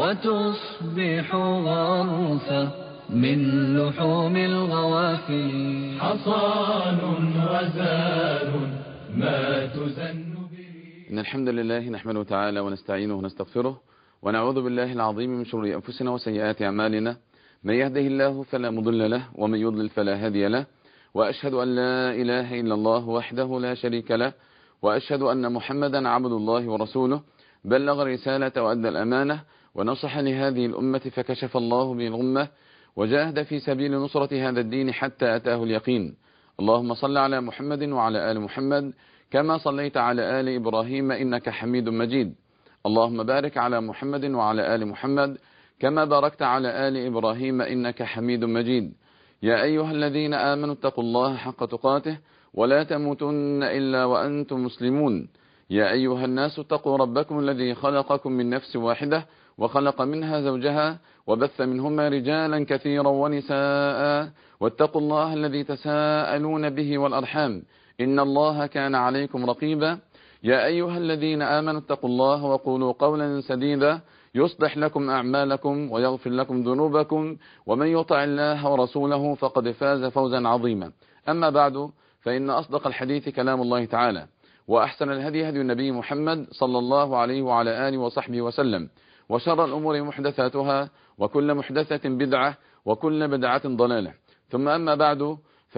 وتصبح غرفة من لحوم الغوافل. حصان وزاد ما تزن به. إن الحمد لله نحمده تعالى ونستعينه ونستغفره ونعوذ بالله العظيم من شرور أنفسنا وسيئات أعمالنا. من يهده الله فلا مضل له ومن يضلل فلا هادي له، وأشهد أن لا إله إلا الله وحده لا شريك له، وأشهد أن محمدا عبد الله ورسوله بلغ الرسالة وأدى الأمانة ونصح لهذه الأمة فكشف الله به الغمة وجاهد في سبيل نصرة هذا الدين حتى أتاه اليقين. اللهم صل على محمد وعلى آل محمد كما صليت على آل إبراهيم إنك حميد مجيد. اللهم بارك على محمد وعلى آل محمد كما باركت على آل إبراهيم إنك حميد مجيد. يا أيها الذين آمنوا اتقوا الله حق تقاته ولا تموتن إلا وأنتم مسلمون. يا أيها الناس اتقوا ربكم الذي خلقكم من نفس واحدة وخلق منها زوجها وبث منهما رجالا كثيرا ونساء، واتقوا الله الذي تساءلون به والأرحام إن الله كان عليكم رقيبا. يا أيها الذين آمنوا اتقوا الله وقولوا قولا سديدا يصلح لكم أعمالكم ويغفر لكم ذنوبكم، ومن يطع الله ورسوله فقد فاز فوزا عظيما. أما بعد، فإن أصدق الحديث كلام الله تعالى، وأحسن الهدي هدي النبي محمد صلى الله عليه وعلى آله وصحبه وسلم، وشر الأمور محدثاتها وكل محدثة بدعة وكل بدعة ضلالة. ثم أما بعد،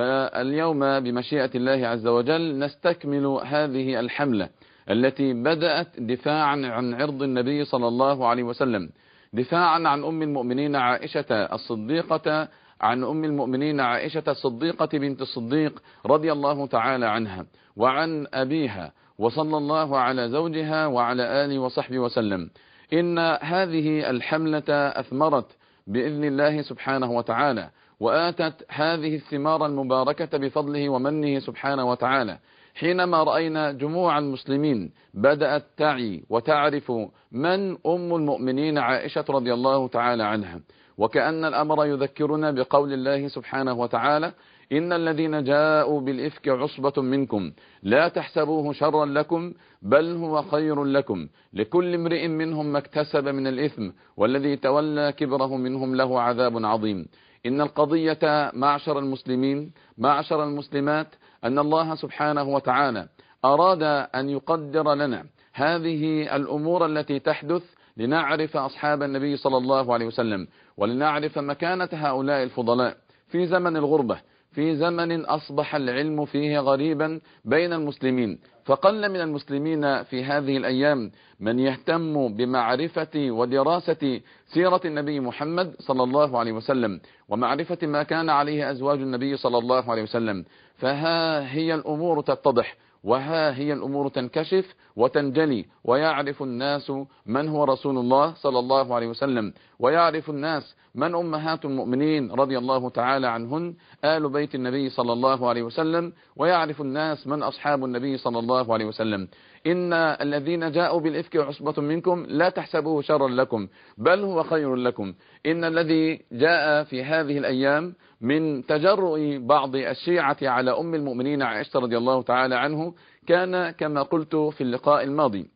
فاليوم بمشيئة الله عز وجل نستكمل هذه الحملة التي بدأت دفاعا عن عرض النبي صلى الله عليه وسلم، دفاعا عن أم المؤمنين عائشة الصديقة، عن أم المؤمنين عائشة الصديقة بنت الصديق رضي الله تعالى عنها، وعن أبيها، وصلى الله على زوجها وعلى آله وصحبه وسلم. إن هذه الحملة أثمرت بإذن الله سبحانه وتعالى، وآتت هذه الثمار المباركة بفضله ومنه سبحانه وتعالى، حينما رأينا جموع المسلمين بدأت تعي وتعرف من أم المؤمنين عائشة رضي الله تعالى عنها. وكأن الأمر يذكرنا بقول الله سبحانه وتعالى: إن الذين جاءوا بالإفك عصبة منكم لا تحسبوه شرا لكم بل هو خير لكم لكل امرئ منهم ما اكتسب من الإثم والذي تولى كبره منهم له عذاب عظيم. إن القضية معشر المسلمين معشر المسلمات أن الله سبحانه وتعالى أراد أن يقدر لنا هذه الأمور التي تحدث لنعرف أصحاب النبي صلى الله عليه وسلم، ولنعرف مكانة هؤلاء الفضلاء في زمن الغربة، في زمن أصبح العلم فيه غريبا بين المسلمين، فقل من المسلمين في هذه الأيام من يهتم بمعرفة ودراسة سيرة النبي محمد صلى الله عليه وسلم، ومعرفة ما كان عليه أزواج النبي صلى الله عليه وسلم. فها هي الأمور تتضح، وها هي الأمور تنكشف وتنجلي، ويعرف الناس من هو رسول الله صلى الله عليه وسلم، ويعرف الناس من أمهات المؤمنين رضي الله تعالى عنهن آل بيت النبي صلى الله عليه وسلم، ويعرف الناس من أصحاب النبي صلى الله عليه وسلم. إن الذين جاءوا بالإفك عصبة منكم لا تحسبوه شرا لكم بل هو خير لكم. إن الذي جاء في هذه الأيام من تجرؤ بعض الشيعة على أم المؤمنين عائشة رضي الله تعالى عنه كان كما قلت في اللقاء الماضي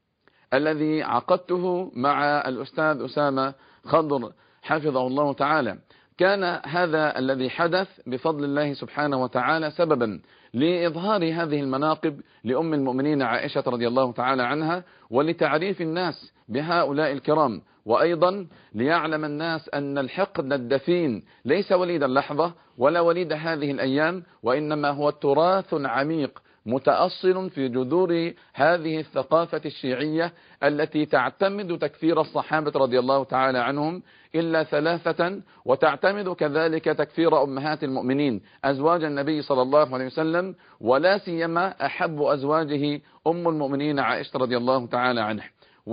الذي عقدته مع الأستاذ أسامة خضر حفظه الله تعالى. كان هذا الذي حدث بفضل الله سبحانه وتعالى سببا لإظهار هذه المناقب لأم المؤمنين عائشة رضي الله تعالى عنها، ولتعريف الناس بهؤلاء الكرام، وأيضا ليعلم الناس أن الحقد الدفين ليس وليد اللحظة ولا وليد هذه الأيام، وإنما هو تراث عميق متأصل في جذور هذه الثقافة الشيعية التي تعتمد تكفير الصحابة رضي الله تعالى عنهم إلا ثلاثة، وتعتمد كذلك تكفير أمهات المؤمنين أزواج النبي صلى الله عليه وسلم، ولا سيما أحب أزواجه أم المؤمنين عائشة رضي الله تعالى عنه.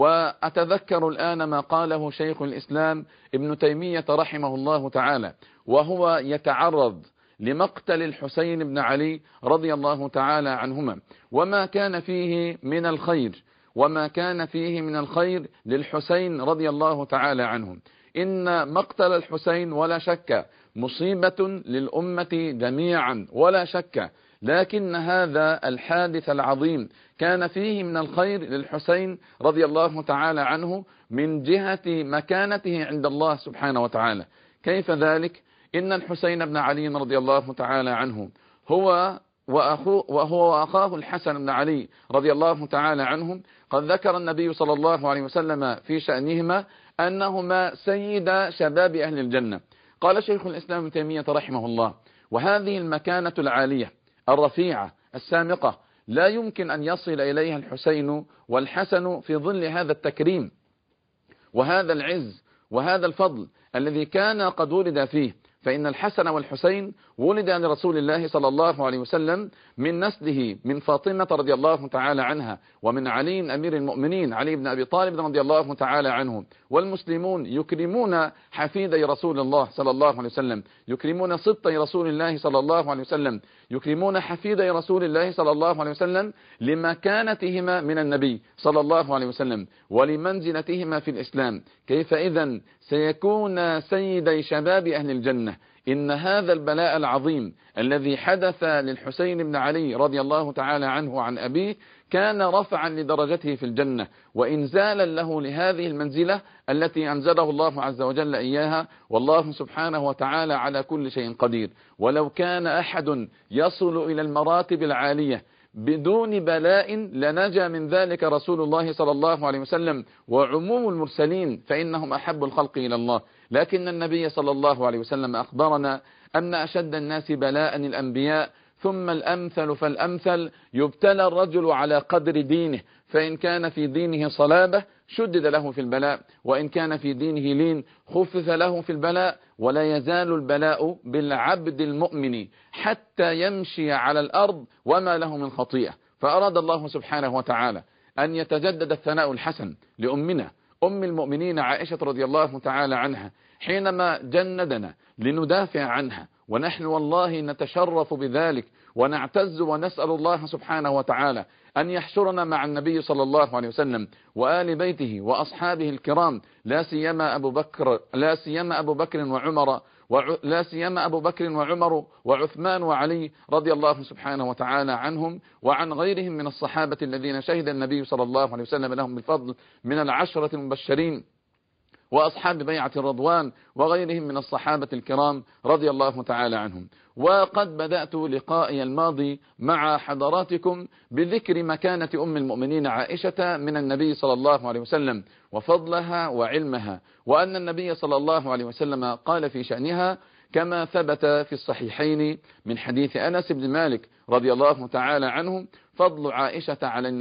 وأتذكر الآن ما قاله شيخ الإسلام ابن تيمية رحمه الله تعالى وهو يتعرض لمقتل الحسين بن علي رضي الله تعالى عنهما، وما كان فيه من الخير للحسين رضي الله تعالى عنه. إن مقتل الحسين ولا شك مصيبة للأمة جميعا، ولا شك لكن هذا الحادث العظيم كان فيه من الخير للحسين رضي الله تعالى عنه من جهة مكانته عند الله سبحانه وتعالى. كيف ذلك؟ إن الحسين بن علي رضي الله تعالى عنه هو وأخاه الحسن بن علي رضي الله تعالى عنهم قد ذكر النبي صلى الله عليه وسلم في شأنهما أنهما سيد شباب أهل الجنة. قال شيخ الإسلام ابن تيمية رحمه الله: وهذه المكانة العالية الرفيعة السامقة لا يمكن أن يصل إليها الحسين والحسن في ظل هذا التكريم وهذا العز وهذا الفضل الذي كان قد ولد فيه. فإن الحسن والحسين ولد لرسول الله صلى الله عليه وسلم من نسله من فاطمة رضي الله تعالى عنها ومن علي أمير المؤمنين علي بن أبي طالب رضي الله تعالى عنه. والمسلمون يكرمون حفيدي رسول الله صلى الله عليه وسلم، يكرمون سبطي رسول الله صلى الله عليه وسلم، يكرمون حفيدي رسول الله صلى الله عليه وسلم لمكانتهما من النبي صلى الله عليه وسلم ولمنزلتهما في الإسلام. كيف إذن سيكون سيدي شباب أهل الجنة؟ إن هذا البلاء العظيم الذي حدث للحسين بن علي رضي الله تعالى عنه عن أبيه كان رفعا لدرجته في الجنة وإنزالا له لهذه المنزلة التي أنزله الله عز وجل إياها، والله سبحانه وتعالى على كل شيء قدير. ولو كان أحد يصل إلى المراتب العالية بدون بلاء لنجا من ذلك رسول الله صلى الله عليه وسلم وعموم المرسلين، فإنهم أحب الخلق إلى الله. لكن النبي صلى الله عليه وسلم أخبرنا أن أشد الناس بلاء الأنبياء ثم الأمثل فالأمثل، يبتلى الرجل على قدر دينه، فإن كان في دينه صلابة شدد له في البلاء، وإن كان في دينه لين خفف له في البلاء. ولا يزال البلاء بالعبد المؤمن حتى يمشي على الأرض وما له من خطيئة. فأراد الله سبحانه وتعالى أن يتجدد الثناء الحسن لأمنا أم المؤمنين عائشة رضي الله تعالى عنها حينما جندنا لندافع عنها، ونحن والله نتشرف بذلك ونعتز ونسأل الله سبحانه وتعالى أن يحشرنا مع النبي صلى الله عليه وسلم وآل بيته وأصحابه الكرام، لا سيما أبو بكر وعمر وعثمان وعلي رضي الله سبحانه وتعالى عنهم وعن غيرهم من الصحابة الذين شهد النبي صلى الله عليه وسلم لهم بالفضل من العشرة المبشرين وأصحاب بيعة الرضوان وغيرهم من الصحابة الكرام رضي الله تعالى عنهم. وقد بدأت لقائي الماضي مع حضراتكم بذكر مكانة أم المؤمنين عائشة من النبي صلى الله عليه وسلم وفضلها وعلمها، وأن النبي صلى الله عليه وسلم قال في شأنها كما ثبت في الصحيحين من حديث أنس بن مالك رضي الله تعالى عنه: فضل عائشة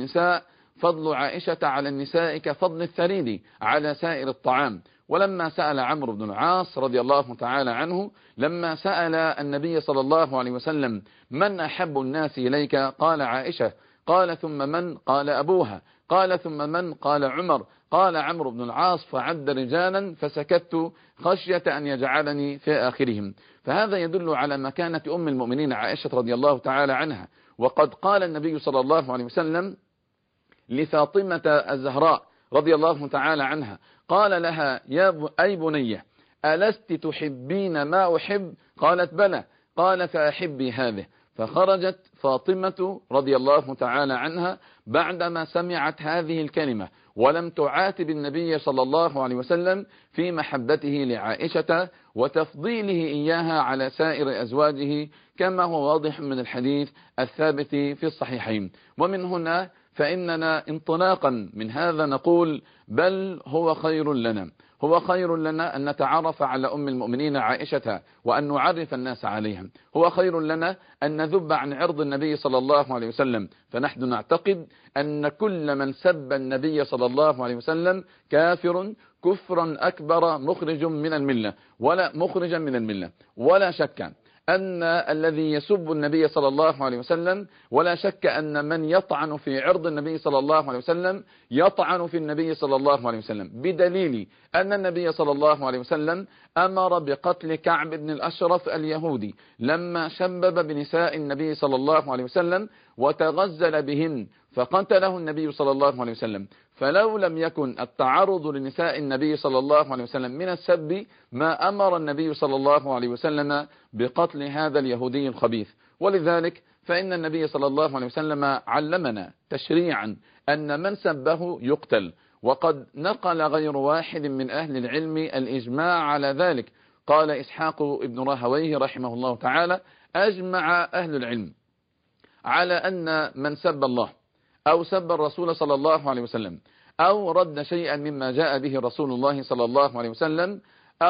على النساء كفضل الثريد على سائر الطعام. ولما سأل عمرو بن العاص رضي الله تعالى عنه لما سأل النبي صلى الله عليه وسلم من أحب الناس إليك؟ قال عائشة. قال ثم من؟ قال أبوها. قال ثم من؟ قال عمر. قال عمرو بن العاص فعد رجالا فسكت خشية أن يجعلني في آخرهم. فهذا يدل على مكانة أم المؤمنين عائشة رضي الله تعالى عنها. وقد قال النبي صلى الله عليه وسلم لفاطمة الزهراء رضي الله تعالى عنها، قال لها: أي بنية ألست تحبين ما أحب؟ قالت: بلى. قال: فأحبي هذه. فخرجت فاطمة رضي الله تعالى عنها بعدما سمعت هذه الكلمة ولم تعاتب النبي صلى الله عليه وسلم في محبته لعائشة وتفضيله إياها على سائر أزواجه كما هو واضح من الحديث الثابت في الصحيحين. ومن هنا فإننا انطلاقا من هذا نقول بل هو خير لنا أن نتعرف على أم المؤمنين عائشة وأن نعرف الناس عليها. هو خير لنا أن نذب عن عرض النبي صلى الله عليه وسلم، فنحن نعتقد أن كل من سب النبي صلى الله عليه وسلم كافر كفرا أكبر مخرجا من الملة. ولا شك أن الذي يسب النبي صلى الله عليه وسلم، ولا شك أن من يطعن في عرض النبي صلى الله عليه وسلم يطعن في النبي صلى الله عليه وسلم، بدليل أن النبي صلى الله عليه وسلم أمر بقتل كعب بن الأشرف اليهودي لما شبب بنساء النبي صلى الله عليه وسلم وتغزل بهن فقتله النبي صلى الله عليه وسلم. فلو لم يكن التعرض لنساء النبي صلى الله عليه وسلم من السب ما أمر النبي صلى الله عليه وسلم بقتل هذا اليهودي الخبيث. ولذلك فإن النبي صلى الله عليه وسلم علمنا تشريعا أن من سبه يقتل، وقد نقل غير واحد من أهل العلم الإجماع على ذلك. قال إسحاق ابن راهويه رحمه الله تعالى: أجمع أهل العلم على أن من سب الله أو سب الرسول صلى الله عليه وسلم أو رد شيئا مما جاء به رسول الله صلى الله عليه وسلم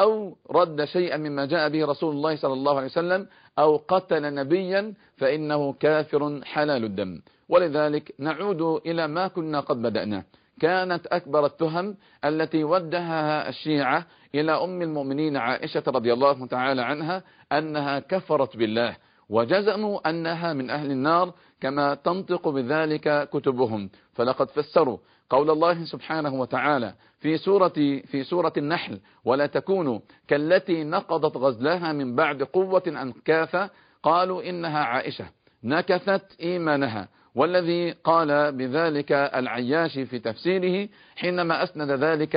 أو قتل نبيا فإنه كافر حلال الدم. ولذلك نعود إلى ما كنا قد بدأنا. كانت أكبر التهم التي وجهها الشيعة إلى أم المؤمنين عائشة رضي الله تعالى عنها أنها كفرت بالله، وجزموا أنها من أهل النار كما تنطق بذلك كتبهم. فلقد فسروا قول الله سبحانه وتعالى في سورة النحل: ولا تكونوا كالتي نقضت غزلها من بعد قوة أنكاثا قالوا إنها عائشة نكثت إيمانها. والذي قال بذلك العياشي في تفسيره حينما أسند ذلك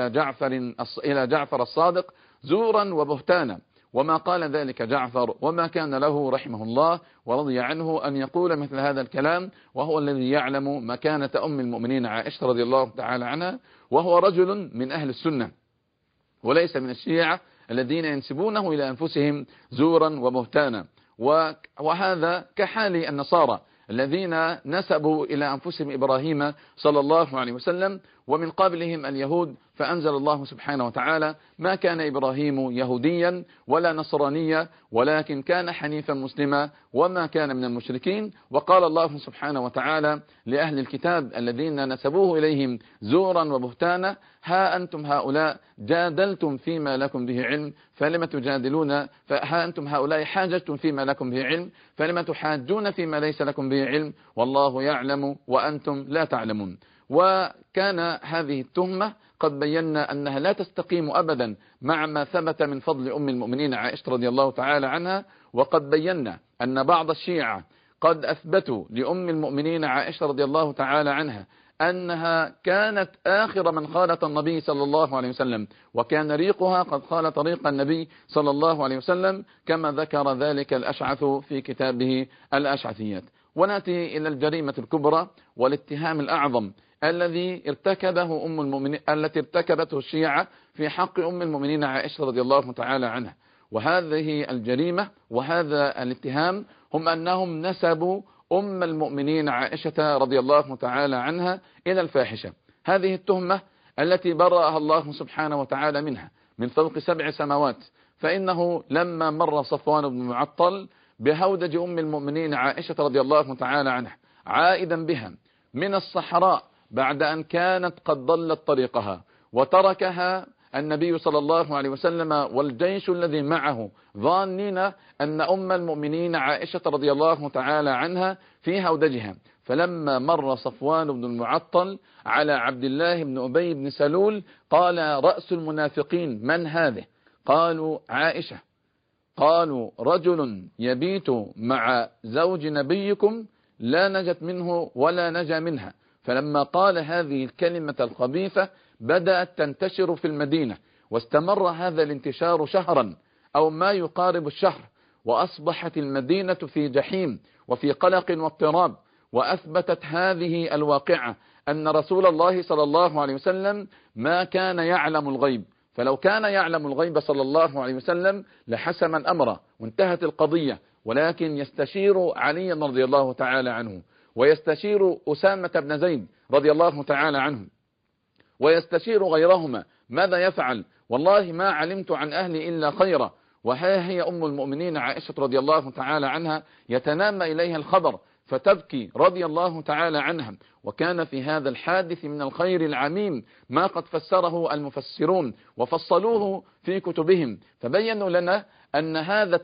إلى جعفر الصادق زورا وبهتانا، وما قال ذلك جعفر وما كان له رحمه الله ورضي عنه أن يقول مثل هذا الكلام، وهو الذي يعلم مكانة أم المؤمنين عائشة رضي الله تعالى عنها، وهو رجل من أهل السنة وليس من الشيعة الذين ينسبونه إلى أنفسهم زورا وبهتانا. وهذا كحال النصارى الذين نسبوا إلى أنفسهم إبراهيم صلى الله عليه وسلم، ومن قبلهم اليهود، فأنزل الله سبحانه وتعالى: ما كان إبراهيم يهوديا ولا نصرانيا ولكن كان حنيفا مسلما وما كان من المشركين. وقال الله سبحانه وتعالى لأهل الكتاب الذين نسبوه إليهم زورا وبهتانا: ها أنتم هؤلاء جادلتم فيما لكم به علم فلم تجادلون، ها أنتم هؤلاء حاججتم فيما لكم به علم فلم تحاجون فيما ليس لكم به علم والله يعلم وأنتم لا تعلمون. وكان هذه التهمة قد بينا أنها لا تستقيم أبدا مع ما ثبت من فضل أم المؤمنين عائشة رضي الله تعالى عنها. وقد بينا أن بعض الشيعة قد أثبتوا لأم المؤمنين عائشة رضي الله تعالى عنها أنها كانت آخر من خالط النبي صلى الله عليه وسلم، وكان ريقها قد خالط ريق النبي صلى الله عليه وسلم، كما ذكر ذلك الأشعث في كتابه الأشعثيات. ونأتي إلى الجريمة الكبرى والاتهام الأعظم التي ارتكبته الشيعة في حق أم المؤمنين عائشة رضي الله تعالى عنها. وهذه الجريمة وهذا الاتهام هم أنهم نسبوا أم المؤمنين عائشة رضي الله تعالى عنها إلى الفاحشة. هذه التهمة التي برأها الله سبحانه وتعالى منها من فوق 7 سماوات، فإنه لما مر صفوان بن معطل بهودج أم المؤمنين عائشة رضي الله تعالى عنها عائدا بها من الصحراء بعد أن كانت قد ضلت طريقها، وتركها النبي صلى الله عليه وسلم والجيش الذي معه ظانين أن أم المؤمنين عائشة رضي الله تعالى عنها في هودجها. فلما مر صفوان بن المعطل على عبد الله بن أبي بن سلول قال رأس المنافقين: من هذه؟ قالوا: عائشة. قالوا: رجل يبيت مع زوج نبيكم لا نجت منه ولا نجا منها. فلما قال هذه الكلمة الخبيثة بدأت تنتشر في المدينة، واستمر هذا الانتشار شهرا أو ما يقارب الشهر، وأصبحت المدينة في جحيم وفي قلق واضطراب. وأثبتت هذه الواقعة أن رسول الله صلى الله عليه وسلم ما كان يعلم الغيب، فلو كان يعلم الغيب صلى الله عليه وسلم لحسم الأمر وانتهت القضية، ولكن يستشير علي رضي الله تعالى عنه، ويستشير أسامة بن زيد رضي الله تعالى عنه، ويستشير غيرهما ماذا يفعل. والله ما علمت عن أهلي إلا خيرا. وها هي أم المؤمنين عائشة رضي الله تعالى عنها يتنامى إليها الخبر فتبكي رضي الله تعالى عنها. وكان في هذا الحادث من الخير العميم ما قد فسره المفسرون وفصلوه في كتبهم، فبينوا لنا أن هذا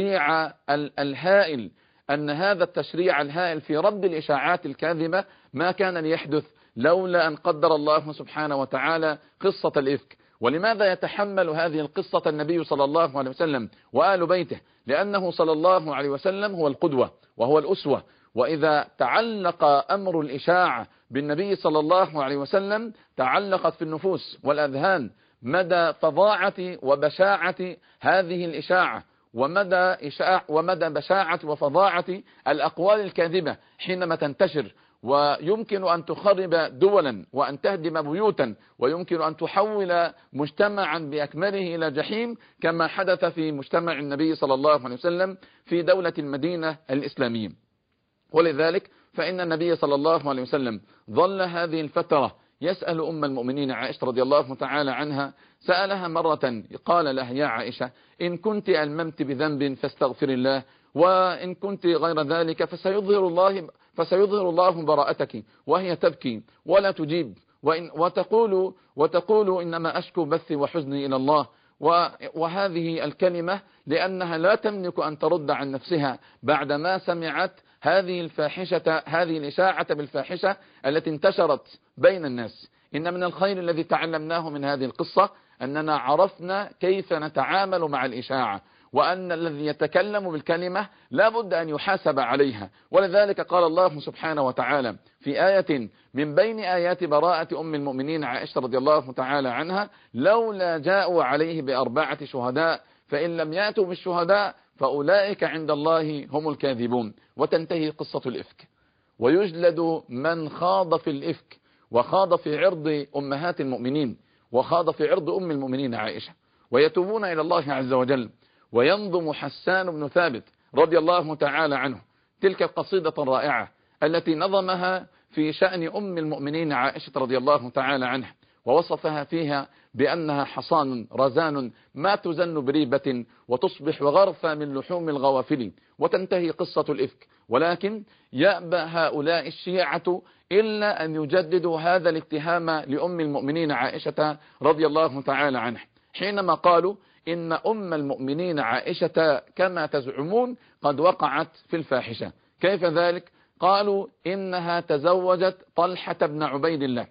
التشريع الهائل في رد الإشاعات الكاذبة ما كان ليحدث لولا أن قدر الله سبحانه وتعالى قصة الإفك. ولماذا يتحمل هذه القصة النبي صلى الله عليه وسلم وآل بيته؟ لأنه صلى الله عليه وسلم هو القدوة وهو الأسوة. وإذا تعلق أمر الإشاعة بالنبي صلى الله عليه وسلم تعلقت في النفوس والأذهان مدى فظاعة وبشاعة هذه الإشاعة. ومدى بشاعة وفظاعة الأقوال الكاذبة حينما تنتشر، ويمكن أن تخرب دولا وأن تهدم بيوتا، ويمكن أن تحول مجتمعا بأكمله إلى جحيم، كما حدث في مجتمع النبي صلى الله عليه وسلم في دولة المدينة الإسلامية. ولذلك فإن النبي صلى الله عليه وسلم ظل هذه الفترة يسأل أم المؤمنين عائشة رضي الله تعالى عنها، سألها مرة قال لها: يا عائشة، إن كنت ألممت بذنب فاستغفر الله، وإن كنت غير ذلك فسيظهر الله براءتك. وهي تبكي ولا تجيب، وتقول إنما أشكو بثي وحزني إلى الله. وهذه الكلمة لأنها لا تملك أن ترد عن نفسها بعدما سمعت هذه الإشاعة بالفاحشة التي انتشرت بين الناس. إن من الخير الذي تعلمناه من هذه القصة أننا عرفنا كيف نتعامل مع الإشاعة، وأن الذي يتكلم بالكلمة لا بد أن يحاسب عليها. ولذلك قال الله سبحانه وتعالى في آية من بين آيات براءة أم المؤمنين عائشة رضي الله تعالى عنها: لولا جاءوا عليه ب4 شهداء فإن لم يأتوا بالشهداء فأولئك عند الله هم الكاذبون. وتنتهي قصة الإفك، ويجلد من خاض في الإفك وخاض في عرض أمهات المؤمنين وخاض في عرض أم المؤمنين عائشة، ويتوبون إلى الله عز وجل. وينظم حسان بن ثابت رضي الله تعالى عنه تلك القصيدة الرائعة التي نظمها في شأن أم المؤمنين عائشة رضي الله تعالى عنها، ووصفها فيها بأنها حصان رزان ما تزن بريبة وتصبح غرفا من لحوم الغوافل. وتنتهي قصة الإفك، ولكن يأبى هؤلاء الشيعة إلا أن يجددوا هذا الاتهام لأم المؤمنين عائشة رضي الله تعالى عنها، حينما قالوا إن أم المؤمنين عائشة كما تزعمون قد وقعت في الفاحشة. كيف ذلك؟ قالوا إنها تزوجت طلحة بن عبيد الله،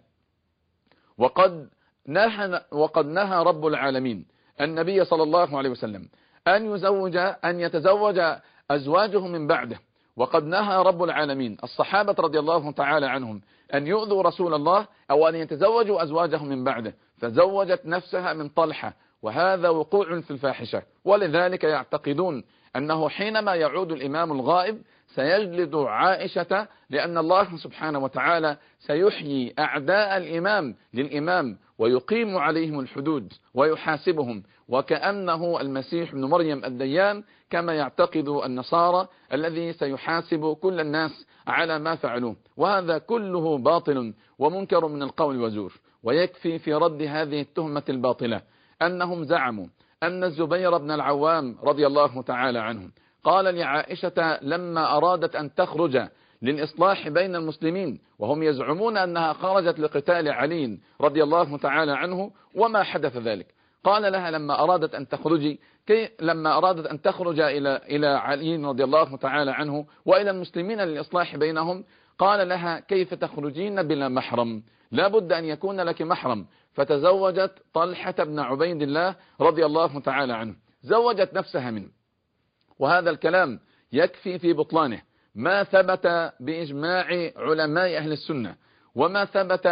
وقد نهى رب العالمين النبي صلى الله عليه وسلم أن يتزوج أزواجه من بعده، وقد نهى رب العالمين الصحابة رضي الله تعالى عنهم أن يؤذوا رسول الله أو أن يتزوجوا أزواجهم من بعده، فزوجت نفسها من طلحة، وهذا وقوع في الفاحشة. ولذلك يعتقدون أنه حينما يعود الإمام الغائب سيجلد عائشة، لأن الله سبحانه وتعالى سيحيي أعداء الإمام للإمام ويقيم عليهم الحدود ويحاسبهم، وكأنه المسيح ابن مريم الديان كما يعتقد النصارى الذي سيحاسب كل الناس على ما فعلوه. وهذا كله باطل ومنكر من القول وزور. ويكفي في رد هذه التهمة الباطلة أنهم زعموا أن الزبير بن العوام رضي الله تعالى عنه قال لعائشة لما أرادت أن تخرج للإصلاح بين المسلمين، وهم يزعمون أنها خرجت لقتال علي رضي الله تعالى عنه وما حدث ذلك، قال لها لما أرادت أن تخرج إلى علي رضي الله تعالى عنه وإلى المسلمين للإصلاح بينهم، قال لها كيف تخرجين بلا محرم؟ لا بد أن يكون لك محرم. فتزوجت طلحة بن عبيد الله رضي الله تعالى عنه، زوجت نفسها منه. وهذا الكلام يكفي في بطلانه ما ثبت بإجماع علماء أهل السنة، وما ثبت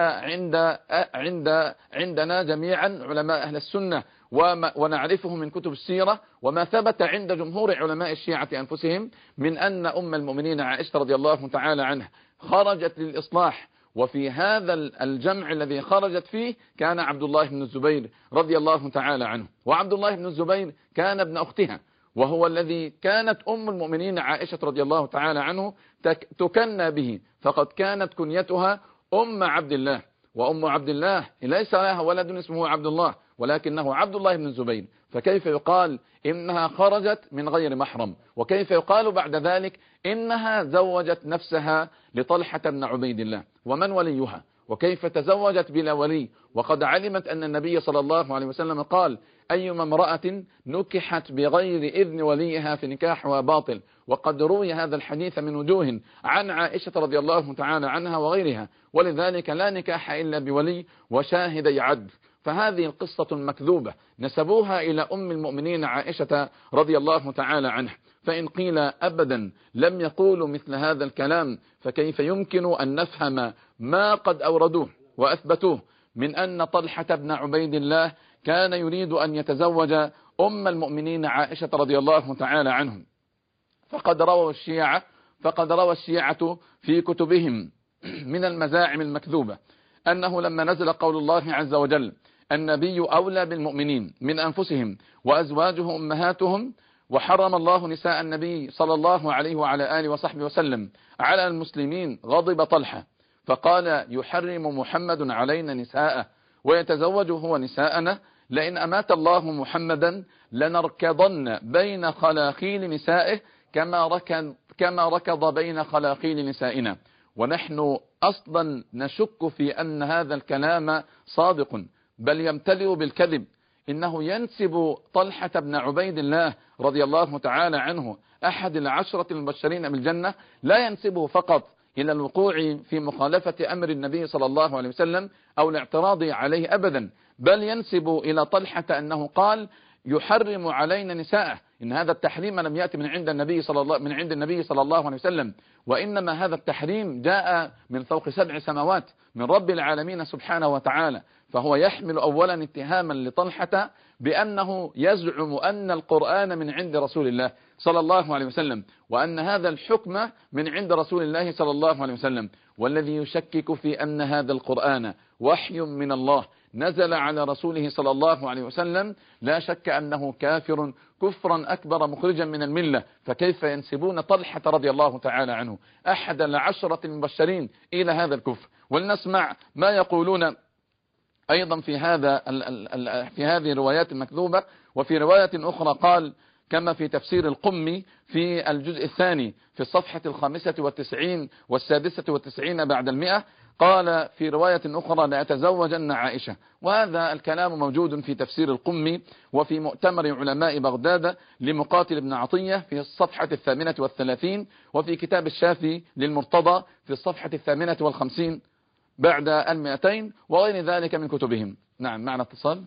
عندنا جميعا علماء أهل السنة ونعرفه من كتب السيرة، وما ثبت عند جمهور علماء الشيعة أنفسهم من أن أم المؤمنين عائشة رضي الله تعالى عنها خرجت للإصلاح. وفي هذا الجمع الذي خرجت فيه كان عبد الله بن الزبير رضي الله تعالى عنه، وعبد الله بن الزبير كان ابن أختها، وهو الذي كانت أم المؤمنين عائشة رضي الله تعالى عنه تكنى به، فقد كانت كنيتها أم عبد الله، وأم عبد الله ليس لها ولد اسمه عبد الله ولكنه عبد الله بن الزبير، فكيف يقال إنها خرجت من غير محرم؟ وكيف يقال بعد ذلك إنها زوجت نفسها لطلحة بن عبيد الله؟ ومن وليها؟ وكيف تزوجت بلا ولي وقد علمت أن النبي صلى الله عليه وسلم قال أيما امرأة نكحت بغير إذن وليها في نكاحها باطل؟ وقد روي هذا الحديث من وجوه عن عائشة رضي الله تعالى عنها وغيرها، ولذلك لا نكاح إلا بولي وشاهدي عدل. فهذه القصة مكذوبة نسبوها إلى أم المؤمنين عائشة رضي الله تعالى عنها. فإن قيل أبدا لم يقولوا مثل هذا الكلام، فكيف يمكن أن نفهم ما قد أوردوه وأثبتوه من أن طلحة بن عبيد الله كان يريد أن يتزوج أم المؤمنين عائشة رضي الله تعالى عنهم. فقد روى الشيعة في كتبهم من المزاعم المكذوبة أنه لما نزل قول الله عز وجل النبي أولى بالمؤمنين من أنفسهم وأزواجه أمهاتهم، وحرم الله نساء النبي صلى الله عليه وعلى آله وصحبه وسلم على المسلمين، غضب طلحة فقال يحرم محمد علينا نساءه ويتزوج هو نساءنا، لئن أمات الله محمدا لنركضن بين خلاخيل نسائه كما ركض بين خلاخيل نسائنا. ونحن أصلا نشك في أن هذا الكلام صادق، بل يمتلئ بالكذب. إنه ينسب طلحة بن عبيد الله رضي الله تعالى عنه أحد العشرة المبشرين بالجنة، لا ينسبه فقط إلى الوقوع في مخالفة أمر النبي صلى الله عليه وسلم أو الاعتراض عليه أبدا، بل ينسب إلى طلحة أنه قال يحرم علينا نساءه. إن هذا التحريم لم يأتي من عند النبي صلى الله عليه وسلم، وإنما هذا التحريم جاء من فوق 7 سماوات من رب العالمين سبحانه وتعالى. فهو يحمل أولا اتهاما لطلحة بأنه يزعم أن القرآن من عند رسول الله صلى الله عليه وسلم، وأن هذا الحكم من عند رسول الله صلى الله عليه وسلم. والذي يشكك في أن هذا القرآن وحي من الله نزل على رسوله صلى الله عليه وسلم لا شك أنه كافر كفرا أكبر مخرجا من الملة. فكيف ينسبون طلحة رضي الله تعالى عنه أحد العشرة المبشرين إلى هذا الكفر؟ ولنسمع ما يقولون أيضا في هذه الروايات المكذوبة. وفي رواية أخرى قال كما في تفسير القمي في الجزء الثاني في الصفحة 95 و96 بعد 100، قال في رواية أخرى لأتزوجن عائشة. وهذا الكلام موجود في تفسير القمي وفي مؤتمر علماء بغداد لمقاتل بن عطية في الصفحة 38، وفي كتاب الشافي للمرتضى في الصفحة 58 بعد 200 وغير ذلك من كتبهم. نعم، معنا اتصال.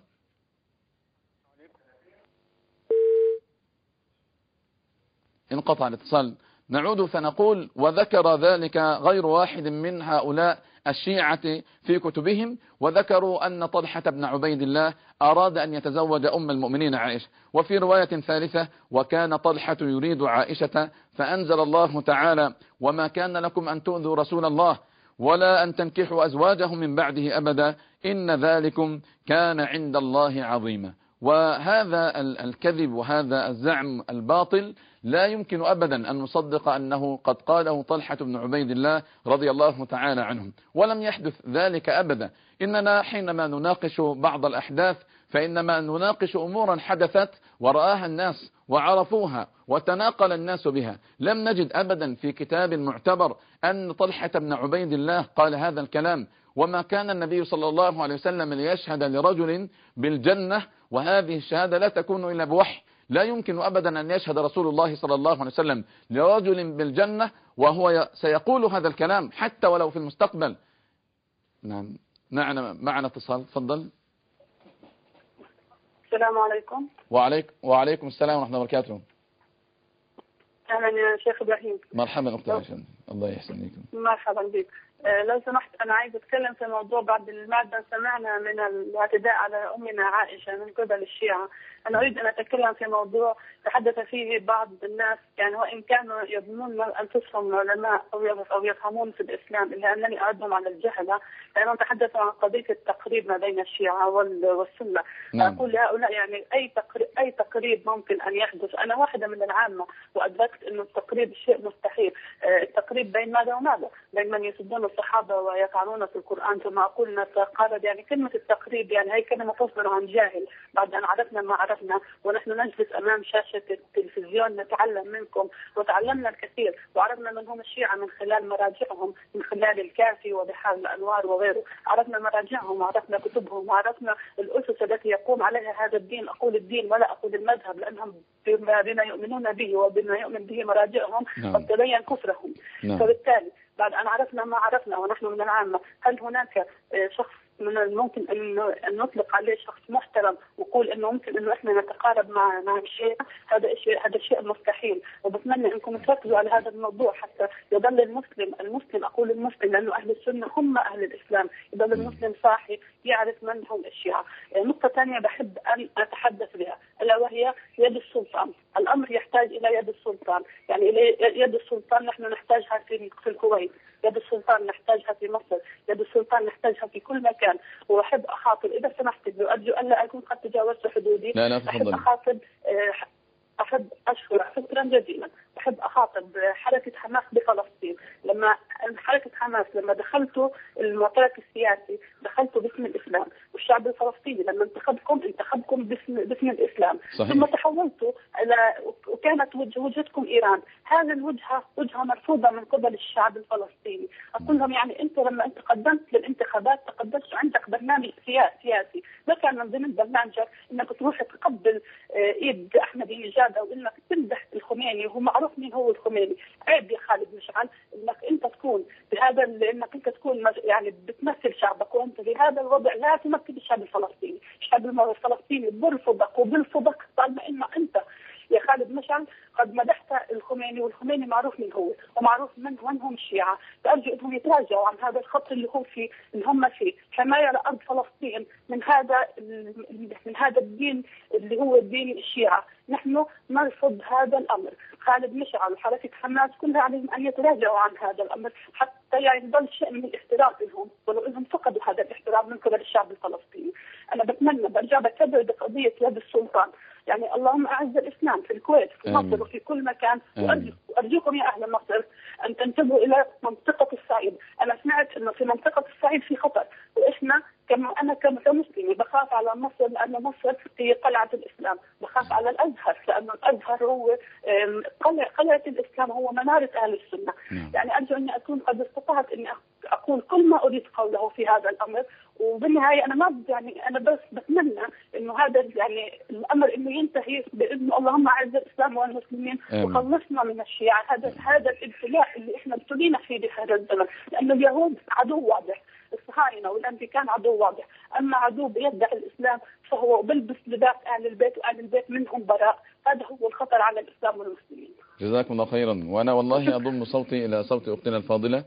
انقطع الاتصال. نعود فنقول وذكر ذلك غير واحد من هؤلاء الشيعة في كتبهم، وذكروا أن طلحة بن عبيد الله أراد أن يتزوج أم المؤمنين عائشة. وفي رواية ثالثة وكان طلحة يريد عائشة فأنزل الله تعالى وما كان لكم أن تؤذوا رسول الله ولا أن تنكحوا أزواجه من بعده أبدا إن ذلكم كان عند الله عظيما. وهذا الكذب وهذا الزعم الباطل لا يمكن أبدا أن نصدق أنه قد قاله طلحة بن عبيد الله رضي الله تعالى عنهم، ولم يحدث ذلك أبدا. إننا حينما نناقش بعض الأحداث فإنما نناقش أمورا حدثت ورآها الناس وعرفوها وتناقل الناس بها. لم نجد أبدا في كتاب معتبر أن طلحة بن عبيد الله قال هذا الكلام. وما كان النبي صلى الله عليه وسلم ليشهد لرجل بالجنة، وهذه الشهادة لا تكون إلا بوحي. لا يمكن أبدا أن يشهد رسول الله صلى الله عليه وسلم لرجل بالجنة وهو سيقول هذا الكلام حتى ولو في المستقبل. نعم، معنا اتصال. تفضل. السلام عليكم. وعليكم السلام ورحمة الله وبركاته. أهلا يا شيخ إبراهيم. مرحبا أختي عائشة، الله يحسن لكم. مرحبا بك. لو سمحت أنا عايز أتكلم في موضوع بعد المادة سمعنا من الاعتداء على أمنا عائشة من قبل الشيعة. أنا أريد أن أتكلم في موضوع تحدث فيه بعض الناس، يعني وإن كانوا يظنون أنفسهم علماء أو يفهمون في الإسلام إلا أنني أعدهم على الجهلة، لأنهم تحدثوا عن قضية التقريب ما بين الشيعة والسنة. أقول لهؤلاء يعني أي تقريب ممكن أن يحدث. أنا واحدة من العامة وأدركت أن التقريب شيء مستحيل. التقريب بين ماذا وماذا؟ بين من يسدون الصحابة ويطعنون في القرآن ثم أقولنا فقالت يعني كلمة التقريب يعني هي كلمة تصدر عن جاهل بعد أن عرفنا ما عرفنا، ونحن نجلس أمام شاشة التلفزيون نتعلم منكم وتعلمنا الكثير، وعرفنا من هم الشيعة من خلال مراجعهم، من خلال الكافي وبحار الأنوار وغيره. عرفنا مراجعهم وعرفنا كتبهم وعرفنا الأسس التي يقوم عليها هذا الدين. أقول الدين ولا أقول المذهب، لأنهم بما يؤمنون به وبما يؤمن به مراجعهم قد تبين كفرهم. فبالتالي بعد أن عرفنا ما عرفنا ونحن من العامة، هل هناك شخص من الممكن أن نطلق عليه شخص محترم ويقول إنه ممكن إنه إحنا نتقارب مع الشيء، هذا شيء مستحيل. وبتمنى إنكم تركزوا على هذا الموضوع حتى يظل المسلم أقول المسلم لأنه أهل السنة هم أهل الإسلام، يظل المسلم صاحي يعرف من هم الشيعة. نقطة ثانية بحب أن أتحدث بها ألا وهي يد السلطان. الأمر يحتاج إلى يد السلطان، يعني إلى يد السلطان نحن نحتاجها في الكويت، يد السلطان نحتاجها في مصر، يد السلطان نحتاجها في كل مكان. وأحب أخاطب إذا سمحت أرجو ألا أكون قد تجاوزت حدودي. لا تفضل. أحب أشكر شكرا جزيلا. أحب أخاطب حركة حماس بفلسطين. لما حركة حماس لما دخلتوا المعترك السياسي دخلتوا باسم الإسلام، والشعب الفلسطيني لما انتخبكم باسم الإسلام. صحيح. ثم تحولتوا وكانت وجهتكم إيران. هذه الوجهة وجهة مرفوضة من قبل الشعب الفلسطيني. أقول لهم يعني أنت لما أنت قدمت للانتخابات تقدمت عندك برنامج سياسي، ما كان من ضمن برنامجك إنك تروح تقبل إيد أحمد نجاد أو إنك تمدح الخميني وهو معروف مين هو الخميني. عيب يا خالد مشعل إنك أنت تكون بهذا، إنك أنت تكون يعني بتمثل شعبك وأنت في هذا الوضع لا تمثل الشعب الفلسطيني. الشعب الفلسطيني برفضك وبالفضك طالما إنه أنت يا خالد مشعل قد مدحت الخميني، والخميني معروف من هو ومعروف من هم الشيعة. فأرجو أنهم يتراجعوا عن هذا الخط اللي هم فيه حماية لأرض فلسطين من هذا الدين اللي هو دين الشيعة. نحن نرفض هذا الأمر. خالد مشعل وحركة حماس كلها عليهم أن يتراجعوا عن هذا الأمر حتى يعني يضل شيء من الاحترام لهم، ولو أنهم فقدوا هذا الاحترام من قبل الشعب الفلسطيني. أنا بتمنى برجع بكبر بقضية يد السلطان. يعني اللهم أعز الإسلام في الكويت في مصر وفي كل مكان. وأرجوكم يا أهل مصر أن تنتبهوا إلى منطقة الصعيد. أنا سمعت أنه في منطقة الصعيد في خطر، وإحنا أنا كمسلم بخاف على مصر لأن مصر هي قلعة الإسلام، بخاف على الأزهر لأن الأزهر هو قلعة الإسلام، هو منارة أهل السنة. يعني أرجو أني أكون قد استطعت أني أقول كل ما أريد قوله في هذا الأمر. وبالنهاية أنا ما يعني أنا بس بتمنى إنه هذا يعني الأمر إنه ينتهي بإذن اللهم أعز الإسلام والمسلمين وخلصنا من الشيعة. هذا الابتلاء اللي إحنا ابتلينا فيه بهذا الزمن، لأن اليهود عدو واضح، الصهاينة والأمريكان عدو واضح، أما عدو بيدعي الإسلام فهو بلبس لباس أهل البيت وأهل البيت منهم براء. هذا هو الخطر على الإسلام والمسلمين. جزاكم الله خيرا. وأنا والله أضم صوتي إلى صوت أختنا الفاضلة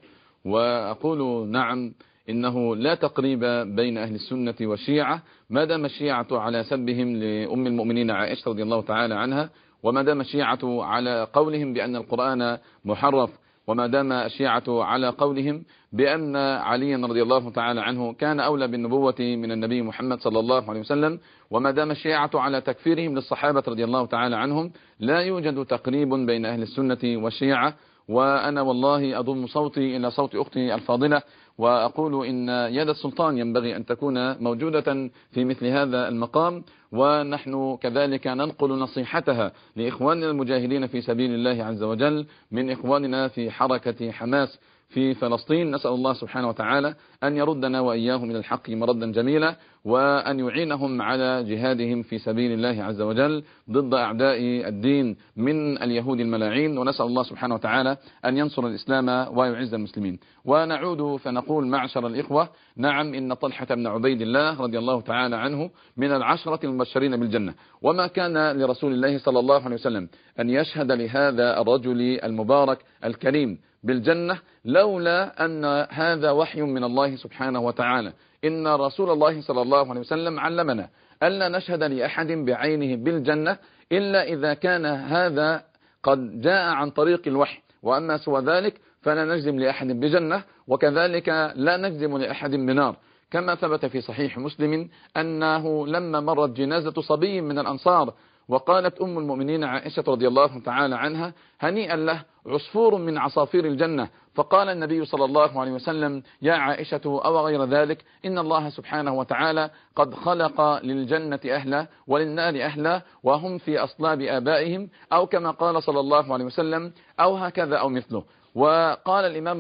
وأقول نعم إنه لا تقريب بين أهل السنة والشيعة ما دام الشيعة على سبهم لأم المؤمنين عائشة رضي الله تعالى عنها، وما دام الشيعة على قولهم بأن القرآن محرف، وما دام الشيعة على قولهم بأن عليا رضي الله تعالى عنه كان أولى بالنبوة من النبي محمد صلى الله عليه وسلم، وما دام الشيعة على تكفيرهم للصحابة رضي الله تعالى عنهم، لا يوجد تقريب بين أهل السنة والشيعة. وأنا والله أضم صوتي إلى صوت أختي الفاضلة وأقول إن يد السلطان ينبغي أن تكون موجودة في مثل هذا المقام، ونحن كذلك ننقل نصيحتها لإخواننا المجاهدين في سبيل الله عز وجل من إخواننا في حركة حماس في فلسطين. نسأل الله سبحانه وتعالى أن يردنا وإياهم إلى الحق مردا جميلا، وأن يعينهم على جهادهم في سبيل الله عز وجل ضد أعداء الدين من اليهود الملاعين. ونسأل الله سبحانه وتعالى أن ينصر الإسلام ويعز المسلمين. ونعود فنقول معشر الإخوة، نعم إن طلحة بن عبيد الله رضي الله تعالى عنه من العشرة المبشرين بالجنة، وما كان لرسول الله صلى الله عليه وسلم أن يشهد لهذا الرجل المبارك الكريم بالجنة لولا أن هذا وحي من الله سبحانه وتعالى. إن رسول الله صلى الله عليه وسلم علمنا ألا نشهد لأحد بعينه بالجنة إلا إذا كان هذا قد جاء عن طريق الوحي، وأما سوى ذلك فلا نجزم لأحد بجنة، وكذلك لا نجزم لأحد بنار. كما ثبت في صحيح مسلم أنه لما مرت جنازة صبي من الأنصار وقالت أم المؤمنين عائشة رضي الله تعالى عنها هنيئا له عصفور من عصافير الجنة، فقال النبي صلى الله عليه وسلم يا عائشة أو غير ذلك إن الله سبحانه وتعالى قد خلق للجنة أهلا وللنار أهلا وهم في أصلاب آبائهم، أو كما قال صلى الله عليه وسلم أو هكذا أو مثله. وقال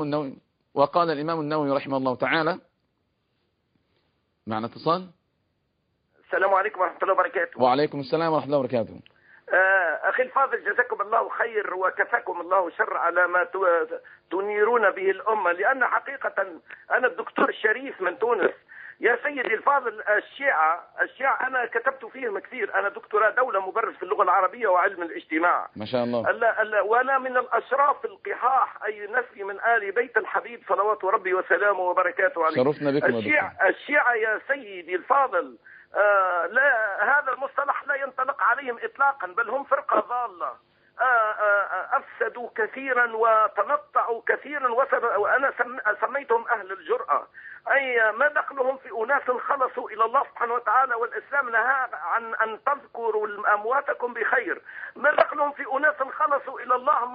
الإمام النووي رحمه الله تعالى. معنا اتصال. السلام عليكم ورحمة الله وبركاته. وعليكم السلام ورحمة الله وبركاته. أخي الفاضل جزاكم الله خير وكفاكم الله شر على ما تنيرون به الأمة، لأن حقيقة أنا الدكتور شريف من تونس يا سيدي الفاضل، الشيعة أنا كتبت فيهم كثير، أنا دكتوراه دولة مدرس في اللغة العربية وعلم الاجتماع ما شاء الله. وأنا من الأشراف القحاح، أي نسل من آل بيت الحبيب صلوات ربي وسلامه وبركاته عليه. شرفنا بكم الشيعة يا سيدي الفاضل لا، هذا المصطلح لا ينطلق عليهم إطلاقا، بل هم فرقة ضالة. أفسدوا كثيرا وتنطعوا كثيرا، وأنا سميتهم أهل الجرأة. أي ما دخلهم في أناس خلصوا إلى الله سبحانه وتعالى، والإسلام نهى عن أن تذكروا أمواتكم بخير. ما دخلهم في أناس خلصوا إلى الله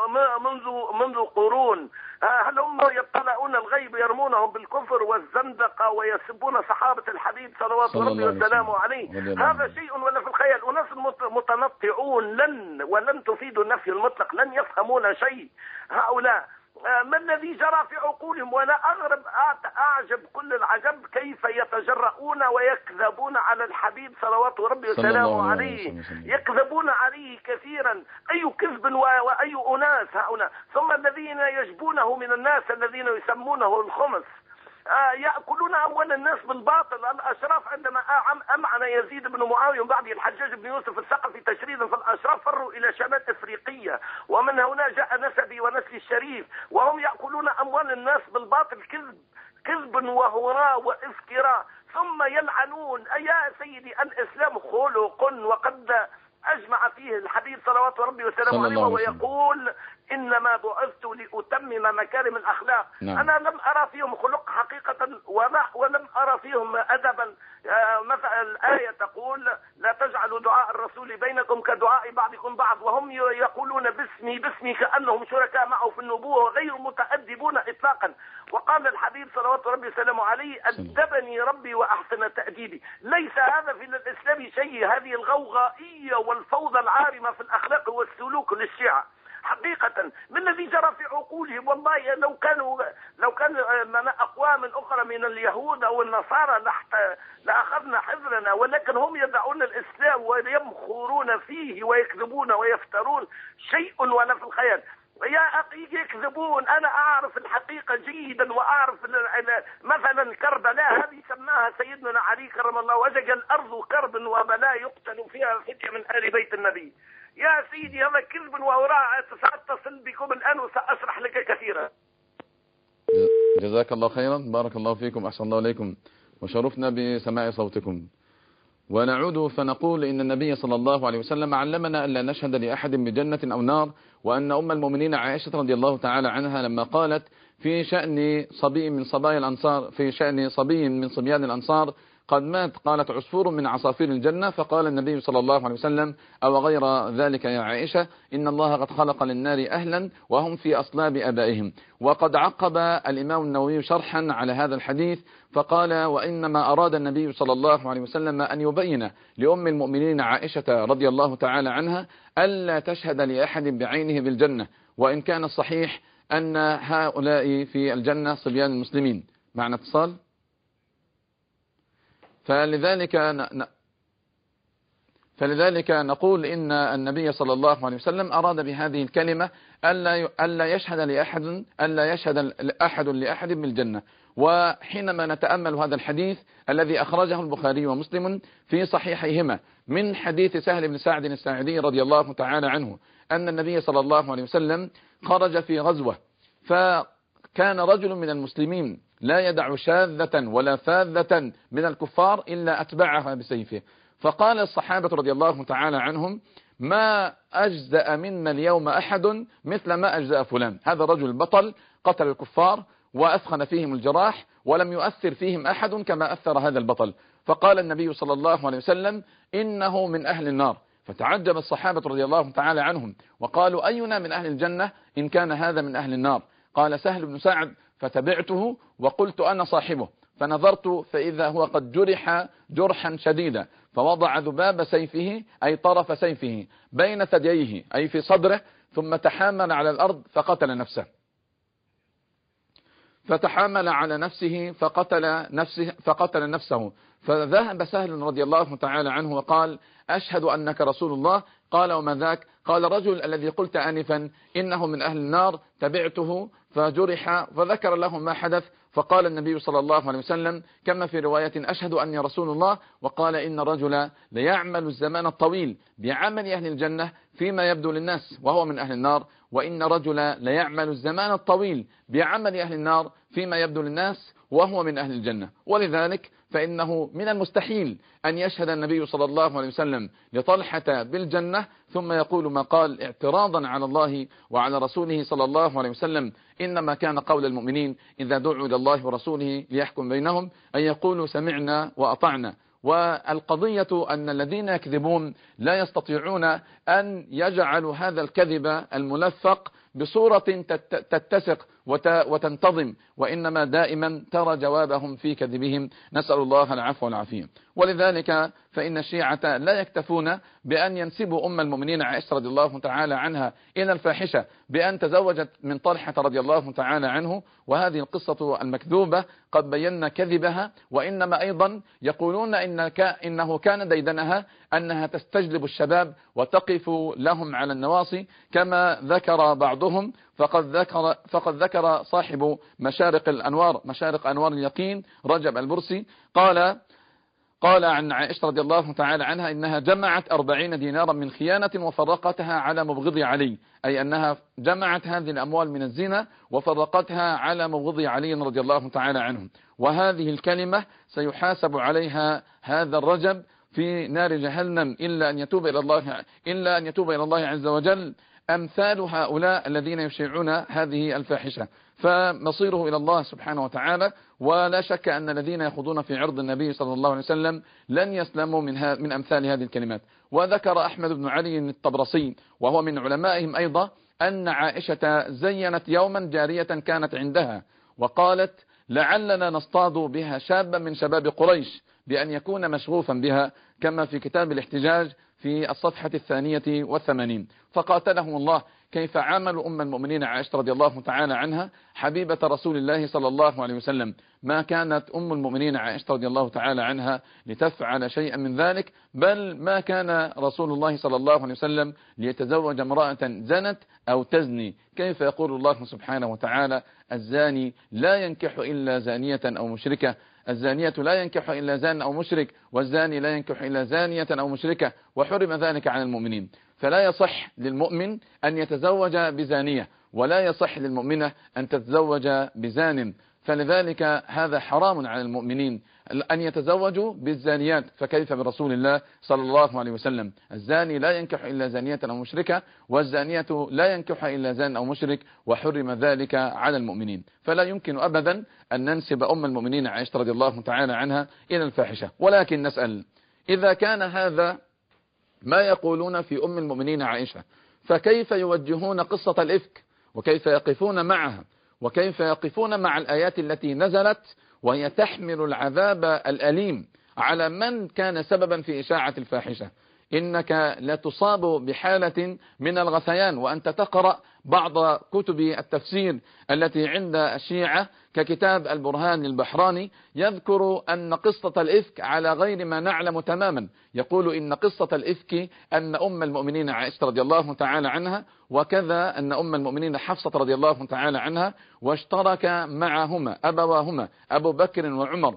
منذ قرون. هل هم يطلعون الغيب يرمونهم بالكفر والزندقة ويسبون صحابة الحبيب صلوات ربي وسلامه عليه؟ هذا شيء ولا في الخيال. أناس متنطعون ولن تفيد النفي المطلق، لن يفهمون شيء هؤلاء. ما الذي جرى في عقولهم؟ وانا اعجب كل العجب كيف يتجرؤون ويكذبون على الحبيب صلوات ربي وسلامه عليه، يكذبون عليه كثيرا. اي كذب واي اناس هؤلاء. ثم الذين يجبونه من الناس الذين يسمونه الخمس، يأكلون أموال الناس بالباطل. الأشراف عندما أمعن يزيد بن معاوية وبعد الحجاج بن يوسف الثقفي تشريدا فالأشراف فروا إلى شمال إفريقيا، ومن هنا جاء نسبي ونسلي الشريف، وهم يأكلون أموال الناس بالباطل، كذب وهراء وافتراء. ثم يلعنون. يا سيدي الإسلام خلق، وقد أجمع فيه الحبيب صلوات ربي وسلامه عليه ويقول إنما بعثت لأتمم مكارم الأخلاق. نعم. أنا لم أرى فيهم خلق حقيقة ولم أرى فيهم أدبا. مثلا الآية تقول لا تجعلوا دعاء الرسول بينكم كدعاء بعضكم بعض، وهم يقولون باسمي كأنهم شركاء معه في النبوة وغير متأدبون إطلاقا. وقال الحبيب صلوات ربي وسلامه عليه أدبني ربي وأحسن تأديبي. ليس هذا في الإسلام شيء. هذه الغوغائية والفوضى العارمة في الأخلاق والسلوك للشيعة حقيقة. ما الذي جرى في عقولهم؟ والله لو كان أقوام أخرى من اليهود أو النصارى لأخذنا حذرنا، ولكن هم يدعون الإسلام ويمخرون فيه ويكذبون ويفترون شيء ولا في الخيال. يا أخي يكذبون. أنا أعرف الحقيقة جيدا، وأعرف مثلا كربلاء هذه سماها سيدنا علي كرم الله وجهه الأرض كرب وبلاء يقتل فيها فتية من آل بيت النبي. يا سيدي هذا كذب وهراء. سأتصل بكم الآن وسأشرح لك كثيرا. جزاك الله خيرا، بارك الله فيكم، أحسن الله إليكم، وشرفنا بسماع صوتكم. ونعود فنقول إن النبي صلى الله عليه وسلم علمنا ألا نشهد لأحد بجنة أو نار، وأن أم المؤمنين عائشة رضي الله تعالى عنها لما قالت في شأن صبي من صبايا الأنصار، في شأن صبي من صبيان الأنصار قد مات، قالت عصفور من عصافير الجنة، فقال النبي صلى الله عليه وسلم أو غير ذلك يا عائشة إن الله قد خلق للنار أهلا وهم في أصلاب أبائهم. وقد عقب الإمام النووي شرحا على هذا الحديث فقال وإنما أراد النبي صلى الله عليه وسلم أن يبين لأم المؤمنين عائشة رضي الله تعالى عنها ألا تشهد لأحد بعينه بالجنة، وإن كان الصحيح أن هؤلاء في الجنة صبيان المسلمين. معنا اتصال. فلذلك نقول إن النبي صلى الله عليه وسلم أراد بهذه الكلمة ألا يشهد أحد لأحد بالجنة. وحينما نتأمل هذا الحديث الذي أخرجه البخاري ومسلم في صحيحيهما من حديث سهل بن سعد الساعدي رضي الله تعالى عنه أن النبي صلى الله عليه وسلم خرج في غزوة، فكان رجل من المسلمين لا يدع شاذة ولا فاذة من الكفار إلا أتبعها بسيفه، فقال الصحابة رضي الله تعالى عنهم ما أجزأ منا اليوم أحد مثل ما أجزأ فلان. هذا الرجل بطل قتل الكفار وأثخن فيهم الجراح ولم يؤثر فيهم أحد كما أثر هذا البطل. فقال النبي صلى الله عليه وسلم إنه من أهل النار. فتعجب الصحابة رضي الله تعالى عنهم وقالوا أينا من أهل الجنة إن كان هذا من أهل النار؟ قال سهل بن سعد فتبعته وقلت أنا صاحبه، فنظرت فإذا هو قد جرح جرحا شديدا، فوضع ذباب سيفه أي طرف سيفه بين ثدييه أي في صدره، ثم تحامل على الأرض فقتل نفسه. فتحامل على نفسه فقتل نفسه فذهب سهل رضي الله تعالى عنه وقال أشهد أنك رسول الله. قال وما ذاك؟ قال الرجل الذي قلت آنفا إنه من أهل النار تبعته فجرح، فذكر له ما حدث. فقال النبي صلى الله عليه وسلم كما في رواية أشهد أني رسول الله، وقال إن الرجل ليعمل الزمان الطويل بعمل أهل الجنة فيما يبدو للناس وهو من أهل النار، وإن رجل ليعمل الزمان الطويل بعمل أهل النار فيما يبدو للناس وهو من أهل الجنة. ولذلك فإنه من المستحيل أن يشهد النبي صلى الله عليه وسلم لطلحة بالجنة ثم يقول ما قال اعتراضا على الله وعلى رسوله صلى الله عليه وسلم. إنما كان قول المؤمنين إذا دعوا إلى الله ورسوله ليحكم بينهم أن يقولوا سمعنا وأطعنا. والقضية أن الذين يكذبون لا يستطيعون أن يجعلوا هذا الكذب الملفق بصورة تتسق وتنتظم، وإنما دائما ترى جوابهم في كذبهم، نسأل الله العفو والعافية. ولذلك فإن الشيعة لا يكتفون بأن ينسبوا أم المؤمنين عائشة رضي الله تعالى عنها إلى الفاحشة بأن تزوجت من طلحة رضي الله تعالى عنه، وهذه القصة المكذوبة قد بينا كذبها، وإنما أيضا يقولون إنه كان ديدنها أنها تستجلب الشباب وتقف لهم على النواصي كما ذكر بعضهم. فقد ذكر صاحب مشارق أنوار اليقين رجب البرسي قال عن عائشة رضي الله تعالى عنها إنها جمعت 40 دينارا من خيانة وفرقتها على مبغض علي، أي أنها جمعت هذه الأموال من الزنا وفرقتها على مبغض علي رضي الله تعالى عنهم. وهذه الكلمة سيحاسب عليها هذا الرجب في نار جهنم إلا أن يتوب إلى الله عز وجل أمثال هؤلاء الذين يشيعون هذه الفاحشة، فمصيره إلى الله سبحانه وتعالى. ولا شك أن الذين يخوضون في عرض النبي صلى الله عليه وسلم لن يسلموا من أمثال هذه الكلمات. وذكر أحمد بن علي الطبرسي وهو من علمائهم أيضا أن عائشة زينت يوما جارية كانت عندها وقالت لعلنا نصطاد بها شابا من شباب قريش بأن يكون مشغوفا بها، كما في كتاب الاحتجاج في الصفحة 82. فقاتلهم الله كيف عامل أم المؤمنين عائشة رضي الله تعالى عنها حبيبة رسول الله صلى الله عليه وسلم. ما كانت أم المؤمنين عائشة رضي الله تعالى عنها لتفعل شيئا من ذلك، بل ما كان رسول الله صلى الله عليه وسلم ليتزوج امرأة زنت أو تزني. كيف يقول الله سبحانه وتعالى الزاني لا ينكح إلا زانية أو مشركة، الزانية لا ينكح إلا زان أو مشرك، والزاني لا ينكح إلا زانية أو مشركة، وحرم ذلك عن المؤمنين. فلا يصح للمؤمن أن يتزوج بزانية، ولا يصح للمؤمنة أن تتزوج بزان، فلذلك هذا حرام على المؤمنين أن يتزوجوا بالزانيات. فكيف برسول الله صلى الله عليه وسلم؟ الزاني لا ينكح إلا زانية أو مشركة، والزانية لا ينكح إلا زان أو مشرك، وحرم ذلك على المؤمنين. فلا يمكن أبدا أن ننسب أم المؤمنين عائشة رضي الله تعالى عنها إلى الفاحشة. ولكن نسأل إذا كان هذا ما يقولون في أم المؤمنين عائشة، فكيف يوجهون قصة الإفك؟ وكيف يقفون معها؟ وكيف يقفون مع الآيات التي نزلت وهي تحمل العذاب الأليم على من كان سببا في إشاعة الفاحشة؟ إنك لا تصاب بحالة من الغثيان وأنت تقرأ بعض كتب التفسير التي عند الشيعة ككتاب البرهان البحراني يذكر أن قصة الإفك على غير ما نعلم تماما. يقول إن قصة الإفك أن أم المؤمنين عائشة رضي الله تعالى عنها، وكذا أن أم المؤمنين حفصة رضي الله تعالى عنها، واشترك معهما أبواهما أبو بكر وعمر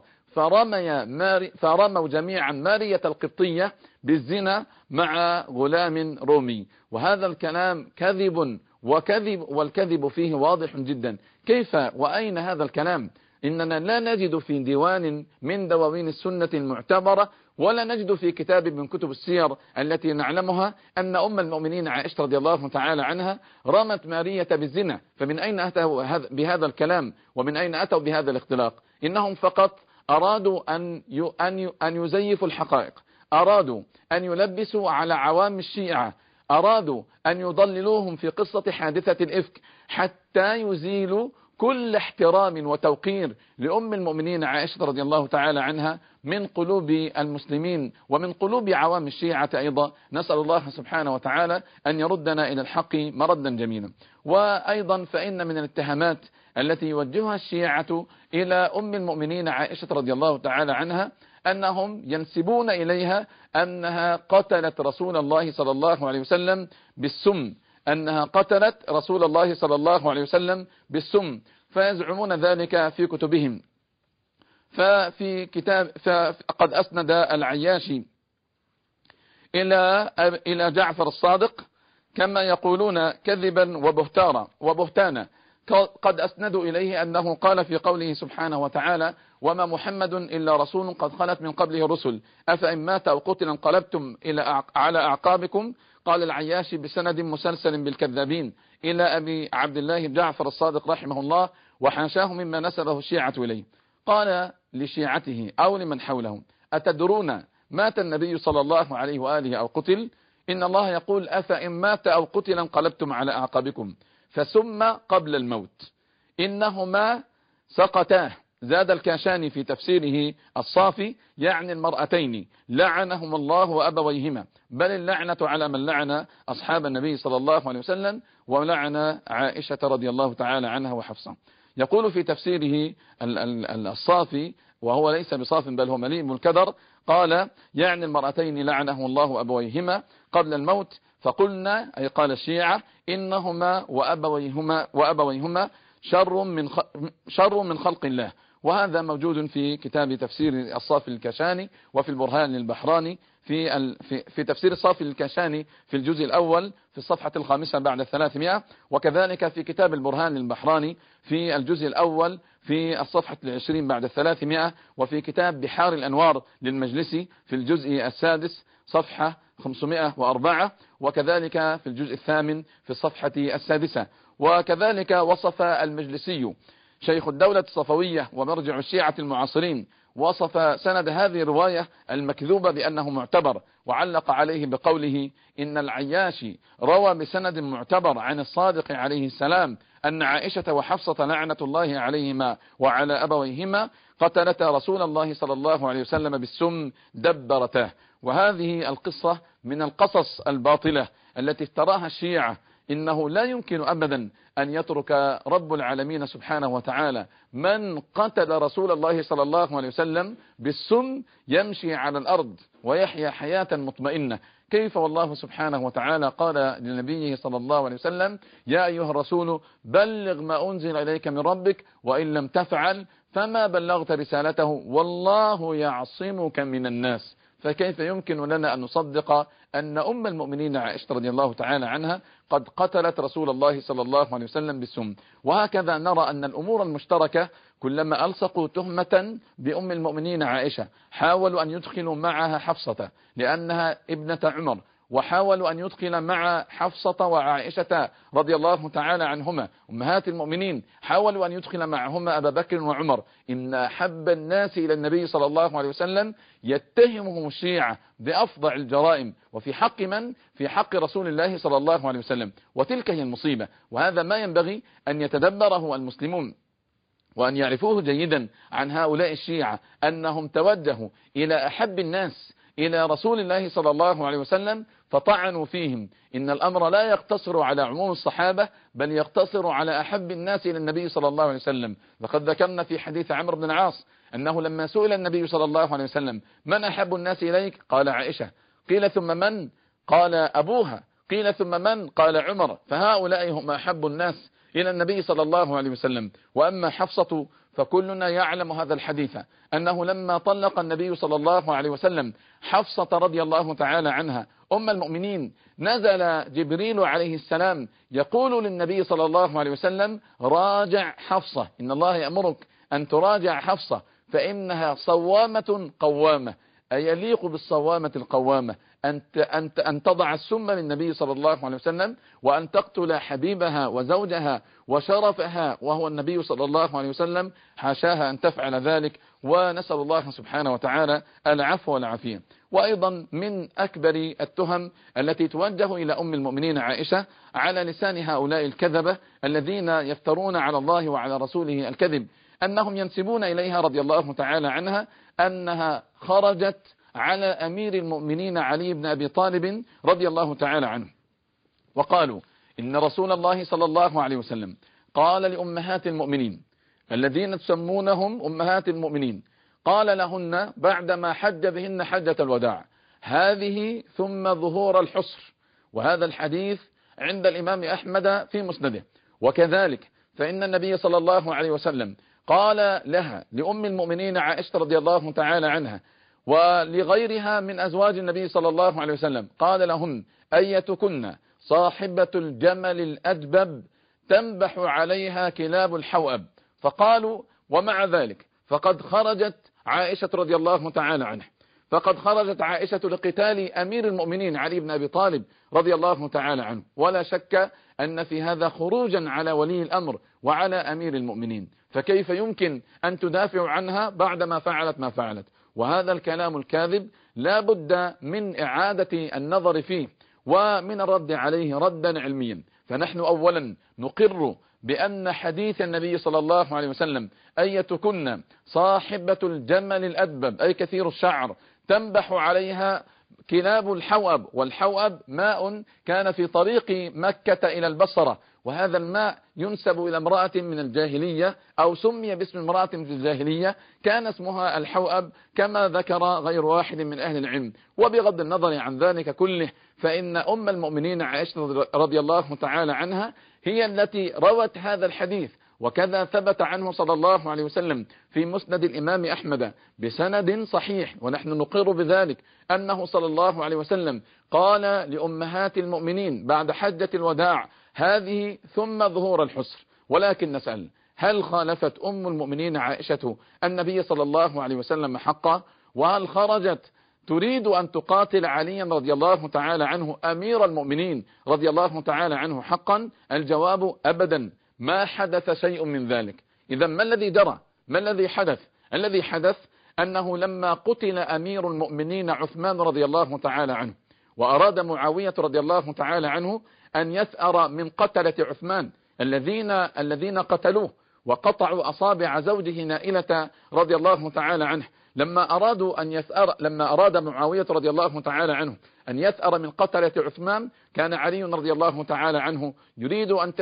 فرموا جميعا مارية القبطية بالزنا مع غلام رومي. وهذا الكلام كذب والكذب فيه واضح جدا. كيف وأين هذا الكلام؟ إننا لا نجد في ديوان من دواوين السنة المعتبرة، ولا نجد في كتاب من كتب السير التي نعلمها أن أم المؤمنين عائشة رضي الله تعالى عنها رمت مارية بالزنا. فمن أين أتوا بهذا الكلام؟ ومن أين أتوا بهذا الاختلاق؟ إنهم فقط أرادوا أن يزيفوا الحقائق، أرادوا أن يلبسوا على عوام الشيعة، أرادوا أن يضللوهم في قصة حادثة الإفك حتى يزيلوا كل احترام وتوقير لأم المؤمنين عائشة رضي الله تعالى عنها من قلوب المسلمين ومن قلوب عوام الشيعة أيضا. نسأل الله سبحانه وتعالى أن يردنا إلى الحق مردا جميلا. وأيضا فإن من الاتهامات التي يوجهها الشيعة إلى أم المؤمنين عائشة رضي الله تعالى عنها أنهم ينسبون إليها أنها قتلت رسول الله صلى الله عليه وسلم بالسم، أنها قتلت رسول الله صلى الله عليه وسلم بالسم، فيزعمون ذلك في كتبهم. ففي كتاب فقد أسند العياشي إلى جعفر الصادق كما يقولون كذبا وبهتانا، قد أسندوا إليه أنه قال في قوله سبحانه وتعالى: وما محمد إلا رسول قد خلت من قبله الرسل أفإن مات أو قتل انقلبتم على أعقابكم. قال العياشي بسند مسلسل بالكذابين إلى أبي عبد الله جعفر الصادق رحمه الله، وحاشاه مما نسبه الشيعة إليه. قال لشيعته أو لمن حولهم: أتدرون مات النبي صلى الله عليه وآله أو قتل؟ إن الله يقول: أفإن مات أو قتل انقلبتم على أعقابكم، فسم قبل الموت، إنهما سقطاه. زاد الكاشاني في تفسيره الصافي: يعني المرأتين لعنهم الله وأبويهما، بل اللعنة على من لعن أصحاب النبي صلى الله عليه وسلم ولعن عائشة رضي الله تعالى عنها وحفصة. يقول في تفسيره الصافي، وهو ليس بصاف بل هو مليء بالكدر، قال: يعني المرأتين لعنه الله وأبويهما قبل الموت، فقلنا أي قال الشيعة إنهما وأبويهما شر من خلق الله. وهذا موجود في كتاب تفسير الصافي الكاشاني وفي البرهان البحراني في تفسير الصافي الكاشاني في الجزء الأول في الصفحة 5 بعد 300، وكذلك في كتاب البرهان البحراني في الجزء الأول في الصفحة 20 بعد 300، وفي كتاب بحار الأنوار للمجلسي في الجزء السادس صفحة 504، وكذلك في الجزء الثامن في الصفحة 6. وكذلك وصف المجلسي شيخ الدولة الصفوية ومرجع الشيعة المعاصرين، وصف سند هذه الرواية المكذوبة بأنه معتبر، وعلق عليه بقوله: إن العياشي روى بسند معتبر عن الصادق عليه السلام أن عائشة وحفصة لعنة الله عليهما وعلى أبويهما قتلتا رسول الله صلى الله عليه وسلم بالسم دبرته. وهذه القصة من القصص الباطلة التي افتراها الشيعة. إنه لا يمكن أبدا أن يترك رب العالمين سبحانه وتعالى من قتل رسول الله صلى الله عليه وسلم بالسم يمشي على الأرض ويحيا حياة مطمئنة. كيف والله سبحانه وتعالى قال لنبيه صلى الله عليه وسلم: يا أيها الرسول بلغ ما أنزل إليك من ربك وإن لم تفعل فما بلغت رسالته والله يعصمك من الناس. فكيف يمكن لنا أن نصدق أن أم المؤمنين عائشة رضي الله تعالى عنها قد قتلت رسول الله صلى الله عليه وسلم بالسم؟ وهكذا نرى أن الأمور المشتركة كلما ألصقوا تهمة بأم المؤمنين عائشة حاولوا أن يدخلوا معها حفصة لأنها ابنة عمر، وحاولوا أن يدخل مع حفصة وعائشة رضي الله تعالى عنهما أمهات المؤمنين، حاولوا أن يدخل معهما أبا بكر وعمر. إن أحب الناس إلى النبي صلى الله عليه وسلم يتهمهم الشيعة بأفظع الجرائم، وفي حق من؟ في حق رسول الله صلى الله عليه وسلم. وتلك هي المصيبة، وهذا ما ينبغي أن يتدبره المسلمون وأن يعرفوه جيدا عن هؤلاء الشيعة، أنهم توجهوا إلى أحب الناس إلى رسول الله صلى الله عليه وسلم فطعنوا فيهم. إن الأمر لا يقتصر على عموم الصحابة بل يقتصر على أحب الناس إلى النبي صلى الله عليه وسلم. لقد ذكرنا في حديث عمرو بن العاص أنه لما سئل النبي صلى الله عليه وسلم: من أحب الناس إليك؟ قال: عائشة. قيل: ثم من؟ قال: أبوها. قيل: ثم من؟ قال: عمر. فهؤلاء هم أحب الناس إلى النبي صلى الله عليه وسلم. وأما حفصة فكلنا يعلم هذا الحديث، أنه لما طلق النبي صلى الله عليه وسلم حفصة رضي الله تعالى عنها أم المؤمنين، نزل جبريل عليه السلام يقول للنبي صلى الله عليه وسلم: راجع حفصة، إن الله يأمرك أن تراجع حفصة فإنها صوامة قوامة. أيليق بالصوامة القوامة أن تضع السم للنبي صلى الله عليه وسلم وأن تقتل حبيبها وزوجها وشرفها وهو النبي صلى الله عليه وسلم؟ حاشاها أن تفعل ذلك، ونسأل الله سبحانه وتعالى العفو والعافية. وأيضا من أكبر التهم التي توجه إلى أم المؤمنين عائشة على لسان هؤلاء الكذبة الذين يفترون على الله وعلى رسوله الكذب، أنهم ينسبون إليها رضي الله تعالى عنها أنها خرجت على أمير المؤمنين علي بن أبي طالب رضي الله تعالى عنه، وقالوا إن رسول الله صلى الله عليه وسلم قال لأمهات المؤمنين الذين تسمونهم أمهات المؤمنين، قال لهن بعدما حج بهن حجة الوداع: هذه ثم ظهور الحصر. وهذا الحديث عند الإمام أحمد في مسنده. وكذلك فإن النبي صلى الله عليه وسلم قال لها لأم المؤمنين عائشة رضي الله تعالى عنها ولغيرها من أزواج النبي صلى الله عليه وسلم، قال لهن: أيتكن صاحبة الجمل الأدبب تنبح عليها كلاب الحوأب. فقالوا: ومع ذلك فقد خرجت عائشة رضي الله تعالى عنها، فقد خرجت عائشة لقتال أمير المؤمنين علي بن أبي طالب رضي الله تعالى عنه، ولا شك أن في هذا خروجا على ولي الأمر وعلى أمير المؤمنين، فكيف يمكن أن تدافع عنها بعدما فعلت ما فعلت؟ وهذا الكلام الكاذب لا بد من إعادة النظر فيه ومن الرد عليه ردا علميا. فنحن أولا نقر بأن حديث النبي صلى الله عليه وسلم: أيتكن صاحبة الجمل الأدبب أي كثير الشعر تنبح عليها كلاب الحوأب. والحوأب ماء كان في طريق مكة إلى البصرة، وهذا الماء ينسب إلى امرأة من الجاهلية أو سمي باسم امرأة في الجاهلية كان اسمها الحوأب كما ذكر غير واحد من أهل العلم. وبغض النظر عن ذلك كله فإن أم المؤمنين عائشة رضي الله تعالى عنها هي التي روت هذا الحديث، وكذا ثبت عنه صلى الله عليه وسلم في مسند الإمام أحمد بسند صحيح، ونحن نقر بذلك أنه صلى الله عليه وسلم قال لأمهات المؤمنين بعد حجة الوداع: هذه ثم ظهور الحصر. ولكن نسأل: هل خالفت أم المؤمنين عائشة النبي صلى الله عليه وسلم حقا؟ وهل خرجت تريد أن تقاتل عليا رضي الله تعالى عنه أمير المؤمنين رضي الله تعالى عنه حقا؟ الجواب: أبدا، ما حدث شيء من ذلك. إذا ما الذي جرى؟ ما الذي حدث؟ الذي حدث أنه لما قتل أمير المؤمنين عثمان رضي الله تعالى عنه، وأراد معاوية رضي الله تعالى عنه أن يثأر من قتلة عثمان الذين قتلوه وقطعوا أصابع زوجه نائلة رضي الله تعالى عنه، لما أراد معاوية رضي الله تعالى عنه أن يثأر من قتلة عثمان، كان علي رضي الله تعالى عنه يريد أن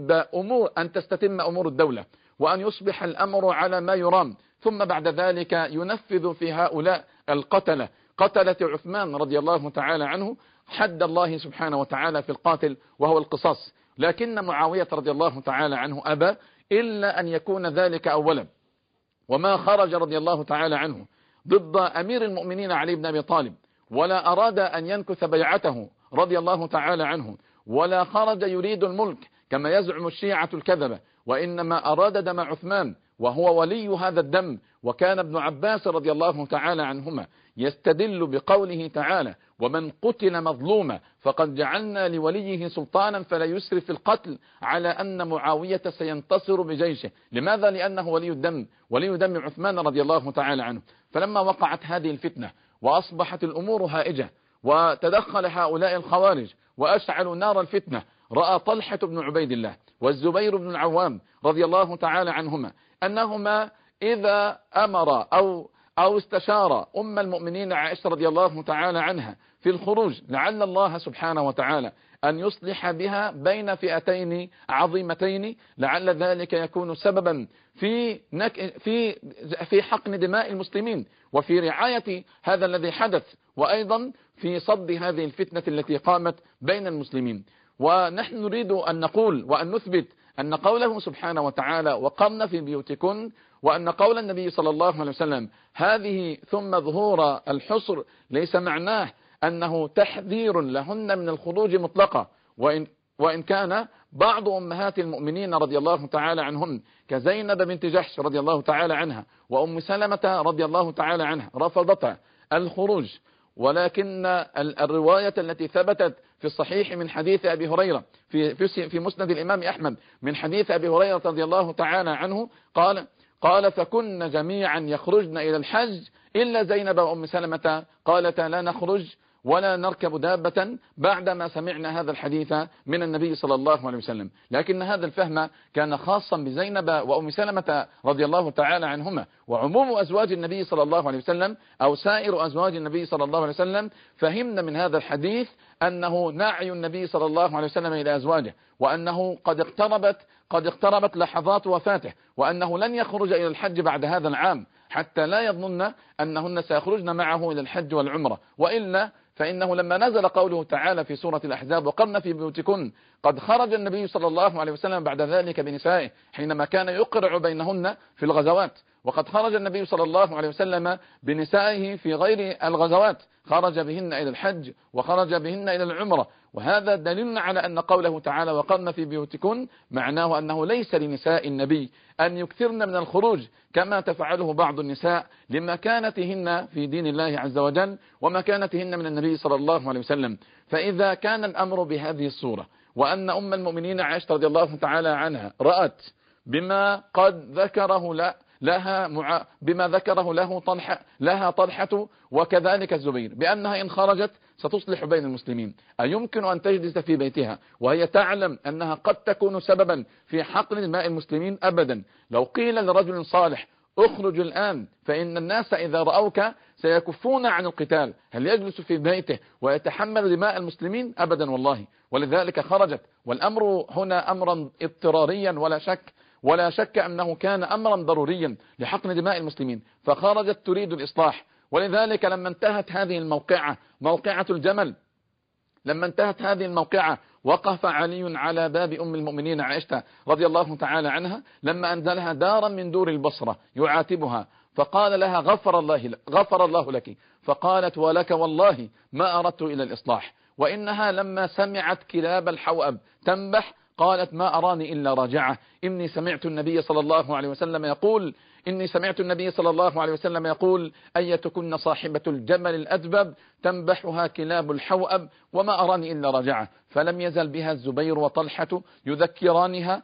تستتم أمور الدولة وأن يصبح الأمر على ما يرام، ثم بعد ذلك ينفذ في هؤلاء قتلة عثمان رضي الله تعالى عنه حد الله سبحانه وتعالى في القاتل وهو القصاص. لكن معاوية رضي الله تعالى عنه أبى إلا أن يكون ذلك أولا، وما خرج رضي الله تعالى عنه ضد أمير المؤمنين علي بن أبي طالب، ولا أراد أن ينكث بيعته رضي الله تعالى عنه، ولا خرج يريد الملك كما يزعم الشيعة الكذبة، وإنما أراد دم عثمان وهو ولي هذا الدم. وكان ابن عباس رضي الله تعالى عنهما يستدل بقوله تعالى: ومن قتل مظلوما فقد جعلنا لوليه سلطانا فلا يسرف في القتل، على أن معاوية سينتصر بجيشه. لماذا؟ لأنه ولي دم عثمان رضي الله تعالى عنه. فلما وقعت هذه الفتنة وأصبحت الأمور هائجة وتدخل هؤلاء الخوارج وأشعلوا نار الفتنة، رأى طلحة بن عبيد الله والزبير بن العوام رضي الله تعالى عنهما أنهما إذا أمر أو استشار أم المؤمنين عائشة رضي الله تعالى عنها في الخروج لعل الله سبحانه وتعالى أن يصلح بها بين فئتين عظيمتين، لعل ذلك يكون سببا في حقن دماء المسلمين وفي رعاية هذا الذي حدث، وأيضا في صد هذه الفتنة التي قامت بين المسلمين. ونحن نريد أن نقول وأن نثبت أن قوله سبحانه وتعالى: وقرن في بيوتكن، وأن قول النبي صلى الله عليه وسلم: هذه ثم ظهور الحصر، ليس معناه أنه تحذير لهن من الخروج مطلقة، وإن كان بعض أمهات المؤمنين رضي الله تعالى عنهن كزينب بنت جحش رضي الله تعالى عنها وأم سلمة رضي الله تعالى عنها رفضتا الخروج، ولكن الرواية التي ثبتت في الصحيح من حديث أبي هريرة في مسند الإمام أحمد من حديث أبي هريرة رضي الله تعالى عنه قال: فكن جميعا يخرجن إلى الحج إلا زينب وأم سلمة قالتا لا نخرج ولا نركب دابة بعدما سمعنا هذا الحديث من النبي صلى الله عليه وسلم. لكن هذا الفهم كان خاصا بزينب وأم سلمة رضي الله تعالى عنهما، وعموم أزواج النبي صلى الله عليه وسلم أو سائر أزواج النبي صلى الله عليه وسلم فهمنا من هذا الحديث أنه نعي النبي صلى الله عليه وسلم إلى أزواجه، وأنه قد اقتربت لحظات وفاته، وأنه لن يخرج إلى الحج بعد هذا العام حتى لا يظنن أنهن سيخرجن معه إلى الحج والعمرة، وإلا فإنه لما نزل قوله تعالى في سورة الأحزاب وقرن في بيوتكن، قد خرج النبي صلى الله عليه وسلم بعد ذلك بنسائه حينما كان يقرع بينهن في الغزوات، وقد خرج النبي صلى الله عليه وسلم بنسائه في غير الغزوات، خرج بهن إلى الحج وخرج بهن إلى العمرة. وهذا دليل على أن قوله تعالى وقرن في بيوتكن معناه أنه ليس لنساء النبي أن يكثرن من الخروج كما تفعله بعض النساء لمكانتهن في دين الله عز وجل ومكانتهن من النبي صلى الله عليه وسلم. فإذا كان الأمر بهذه الصورة، وأن أم المؤمنين عائشة رضي الله تعالى عنها رأت بما قد ذكره بما ذكره لها طلحة وكذلك الزبير بأنها إن خرجت ستصلح بين المسلمين، أيمكن أن تجلس في بيتها وهي تعلم أنها قد تكون سببا في حقن دماء المسلمين؟ أبدا. لو قيل لرجل صالح اخرج الآن فإن الناس إذا رأوك سيكفون عن القتال، هل يجلس في بيته ويتحمل دماء المسلمين؟ أبدا والله. ولذلك خرجت، والأمر هنا أمرا اضطراريا ولا شك أنه كان أمرا ضروريا لحقن دماء المسلمين، فخرجت تريد الإصلاح. ولذلك لما انتهت هذه الموقعة، موقعة الجمل، لما انتهت هذه الموقعة وقف علي على باب أم المؤمنين عائشة رضي الله تعالى عنها لما أنزلها دارا من دور البصرة يعاتبها، فقال لها غفر الله لك، فقالت ولك والله ما أردت إلى الإصلاح. وإنها لما سمعت كلاب الحوأب تنبح قالت ما أراني إلا راجعة، إني سمعت النبي صلى الله عليه وسلم يقول أيتكن صاحبة الجمل الأدبب تنبحها كلاب الحوأب وما أراني إلا راجعة. فلم يزل بها الزبير وطلحة يذكرانها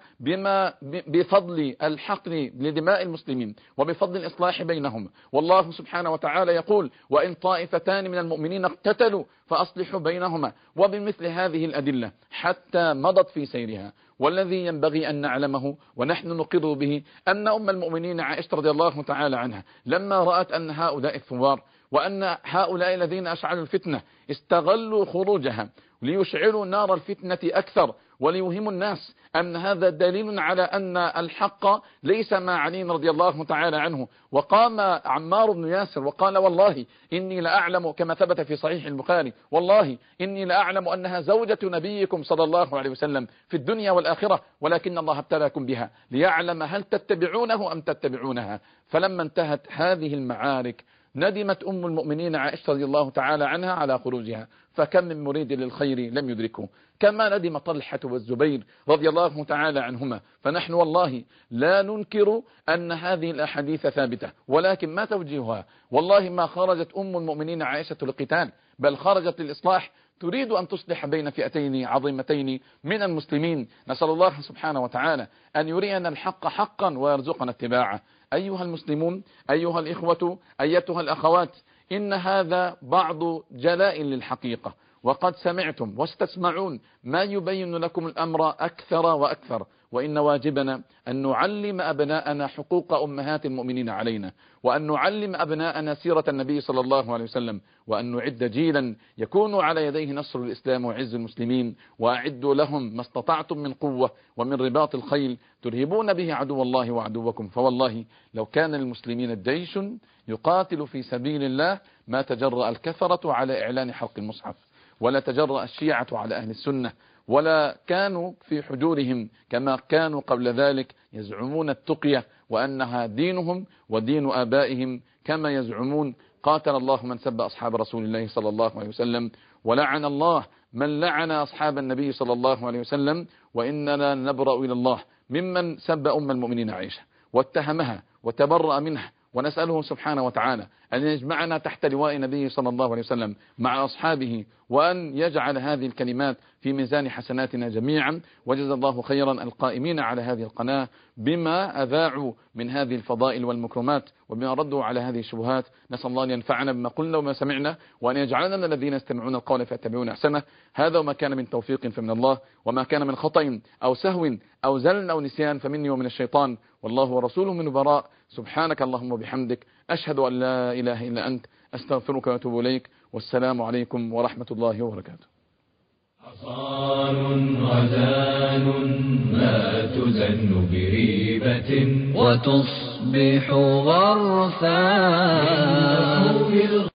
بفضل الحقن لدماء المسلمين وبفضل الإصلاح بينهم. والله سبحانه وتعالى يقول وإن طائفتان من المؤمنين اقتتلوا فأصلحوا بينهما، وبمثل هذه الأدلة حتى مضت في سيرها. والذي ينبغي أن نعلمه ونحن نقر به أن أم المؤمنين عائشة رضي الله تعالى عنها لما رأت أن هؤلاء الثوار وأن هؤلاء الذين أشعلوا الفتنة استغلوا خروجها ليشعلوا نار الفتنة أكثر وليوهموا الناس أن هذا دليل على أن الحق ليس مع علي رضي الله تعالى عنه، وقام عمار بن ياسر وقال والله إني لأعلم كما ثبت في صحيح البخاري والله إني لأعلم أنها زوجة نبيكم صلى الله عليه وسلم في الدنيا والآخرة، ولكن الله ابتلاكم بها ليعلم هل تتبعونه أم تتبعونها. فلما انتهت هذه المعارك ندمت أم المؤمنين عائشة رضي الله تعالى عنها على خروجها، فكم من مريد للخير لم يدركه، كما ندم طلحة والزبير رضي الله تعالى عنهما. فنحن والله لا ننكر أن هذه الأحاديث ثابتة، ولكن ما توجيهها؟ والله ما خرجت أم المؤمنين عائشة للقتال، بل خرجت للإصلاح، تريد أن تصلح بين فئتين عظيمتين من المسلمين. نسأل الله سبحانه وتعالى أن يرينا الحق حقا ويرزقنا اتباعه. أيها المسلمون، أيها الإخوة، أيتها الأخوات، إن هذا بعض جلائل للحقيقة، وقد سمعتم واستسمعون ما يبين لكم الأمر أكثر وأكثر. وإن واجبنا أن نعلم أبناءنا حقوق أمهات المؤمنين علينا، وأن نعلم أبناءنا سيرة النبي صلى الله عليه وسلم، وأن نعد جيلا يكون على يديه نصر الإسلام وعز المسلمين. وأعدوا لهم ما استطعتم من قوة ومن رباط الخيل ترهبون به عدو الله وعدوكم. فوالله لو كان للمسلمين جيش يقاتل في سبيل الله ما تجرأ الكفرة على إعلان حرق المصحف، ولا تجرأ الشيعة على أهل السنة، ولا كانوا في حجورهم كما كانوا قبل ذلك يزعمون التقية وأنها دينهم ودين آبائهم كما يزعمون. قاتل الله من سب أصحاب رسول الله صلى الله عليه وسلم، ولعن الله من لعن أصحاب النبي صلى الله عليه وسلم. وإننا نبرأ إلى الله ممن سب أم المؤمنين عائشة واتهمها وتبرأ منها، ونسأله سبحانه وتعالى أن يجمعنا تحت لواء نبيه صلى الله عليه وسلم مع أصحابه، وأن يجعل هذه الكلمات في ميزان حسناتنا جميعا. وجزا الله خيرا القائمين على هذه القناة بما أذاعوا من هذه الفضائل والمكرمات وبما ردوا على هذه الشبهات. نسأل الله أن ينفعنا بما قلنا وما سمعنا، وأن يجعلنا من الذين يستمعون القول فيتبعون أحسنه. هذا وما كان من توفيق فمن الله، وما كان من خطأ أو سهو أو زلل أو نسيان فمني ومن الشيطان، والله ورسوله من براء. سبحانك اللهم وبحمدك، أشهد أن لا إله إلا أنت، أستغفرك وأتوب إليك، والسلام عليكم ورحمة الله وبركاته. حصان غزال ما تزن بريبة وتصبح غرثا.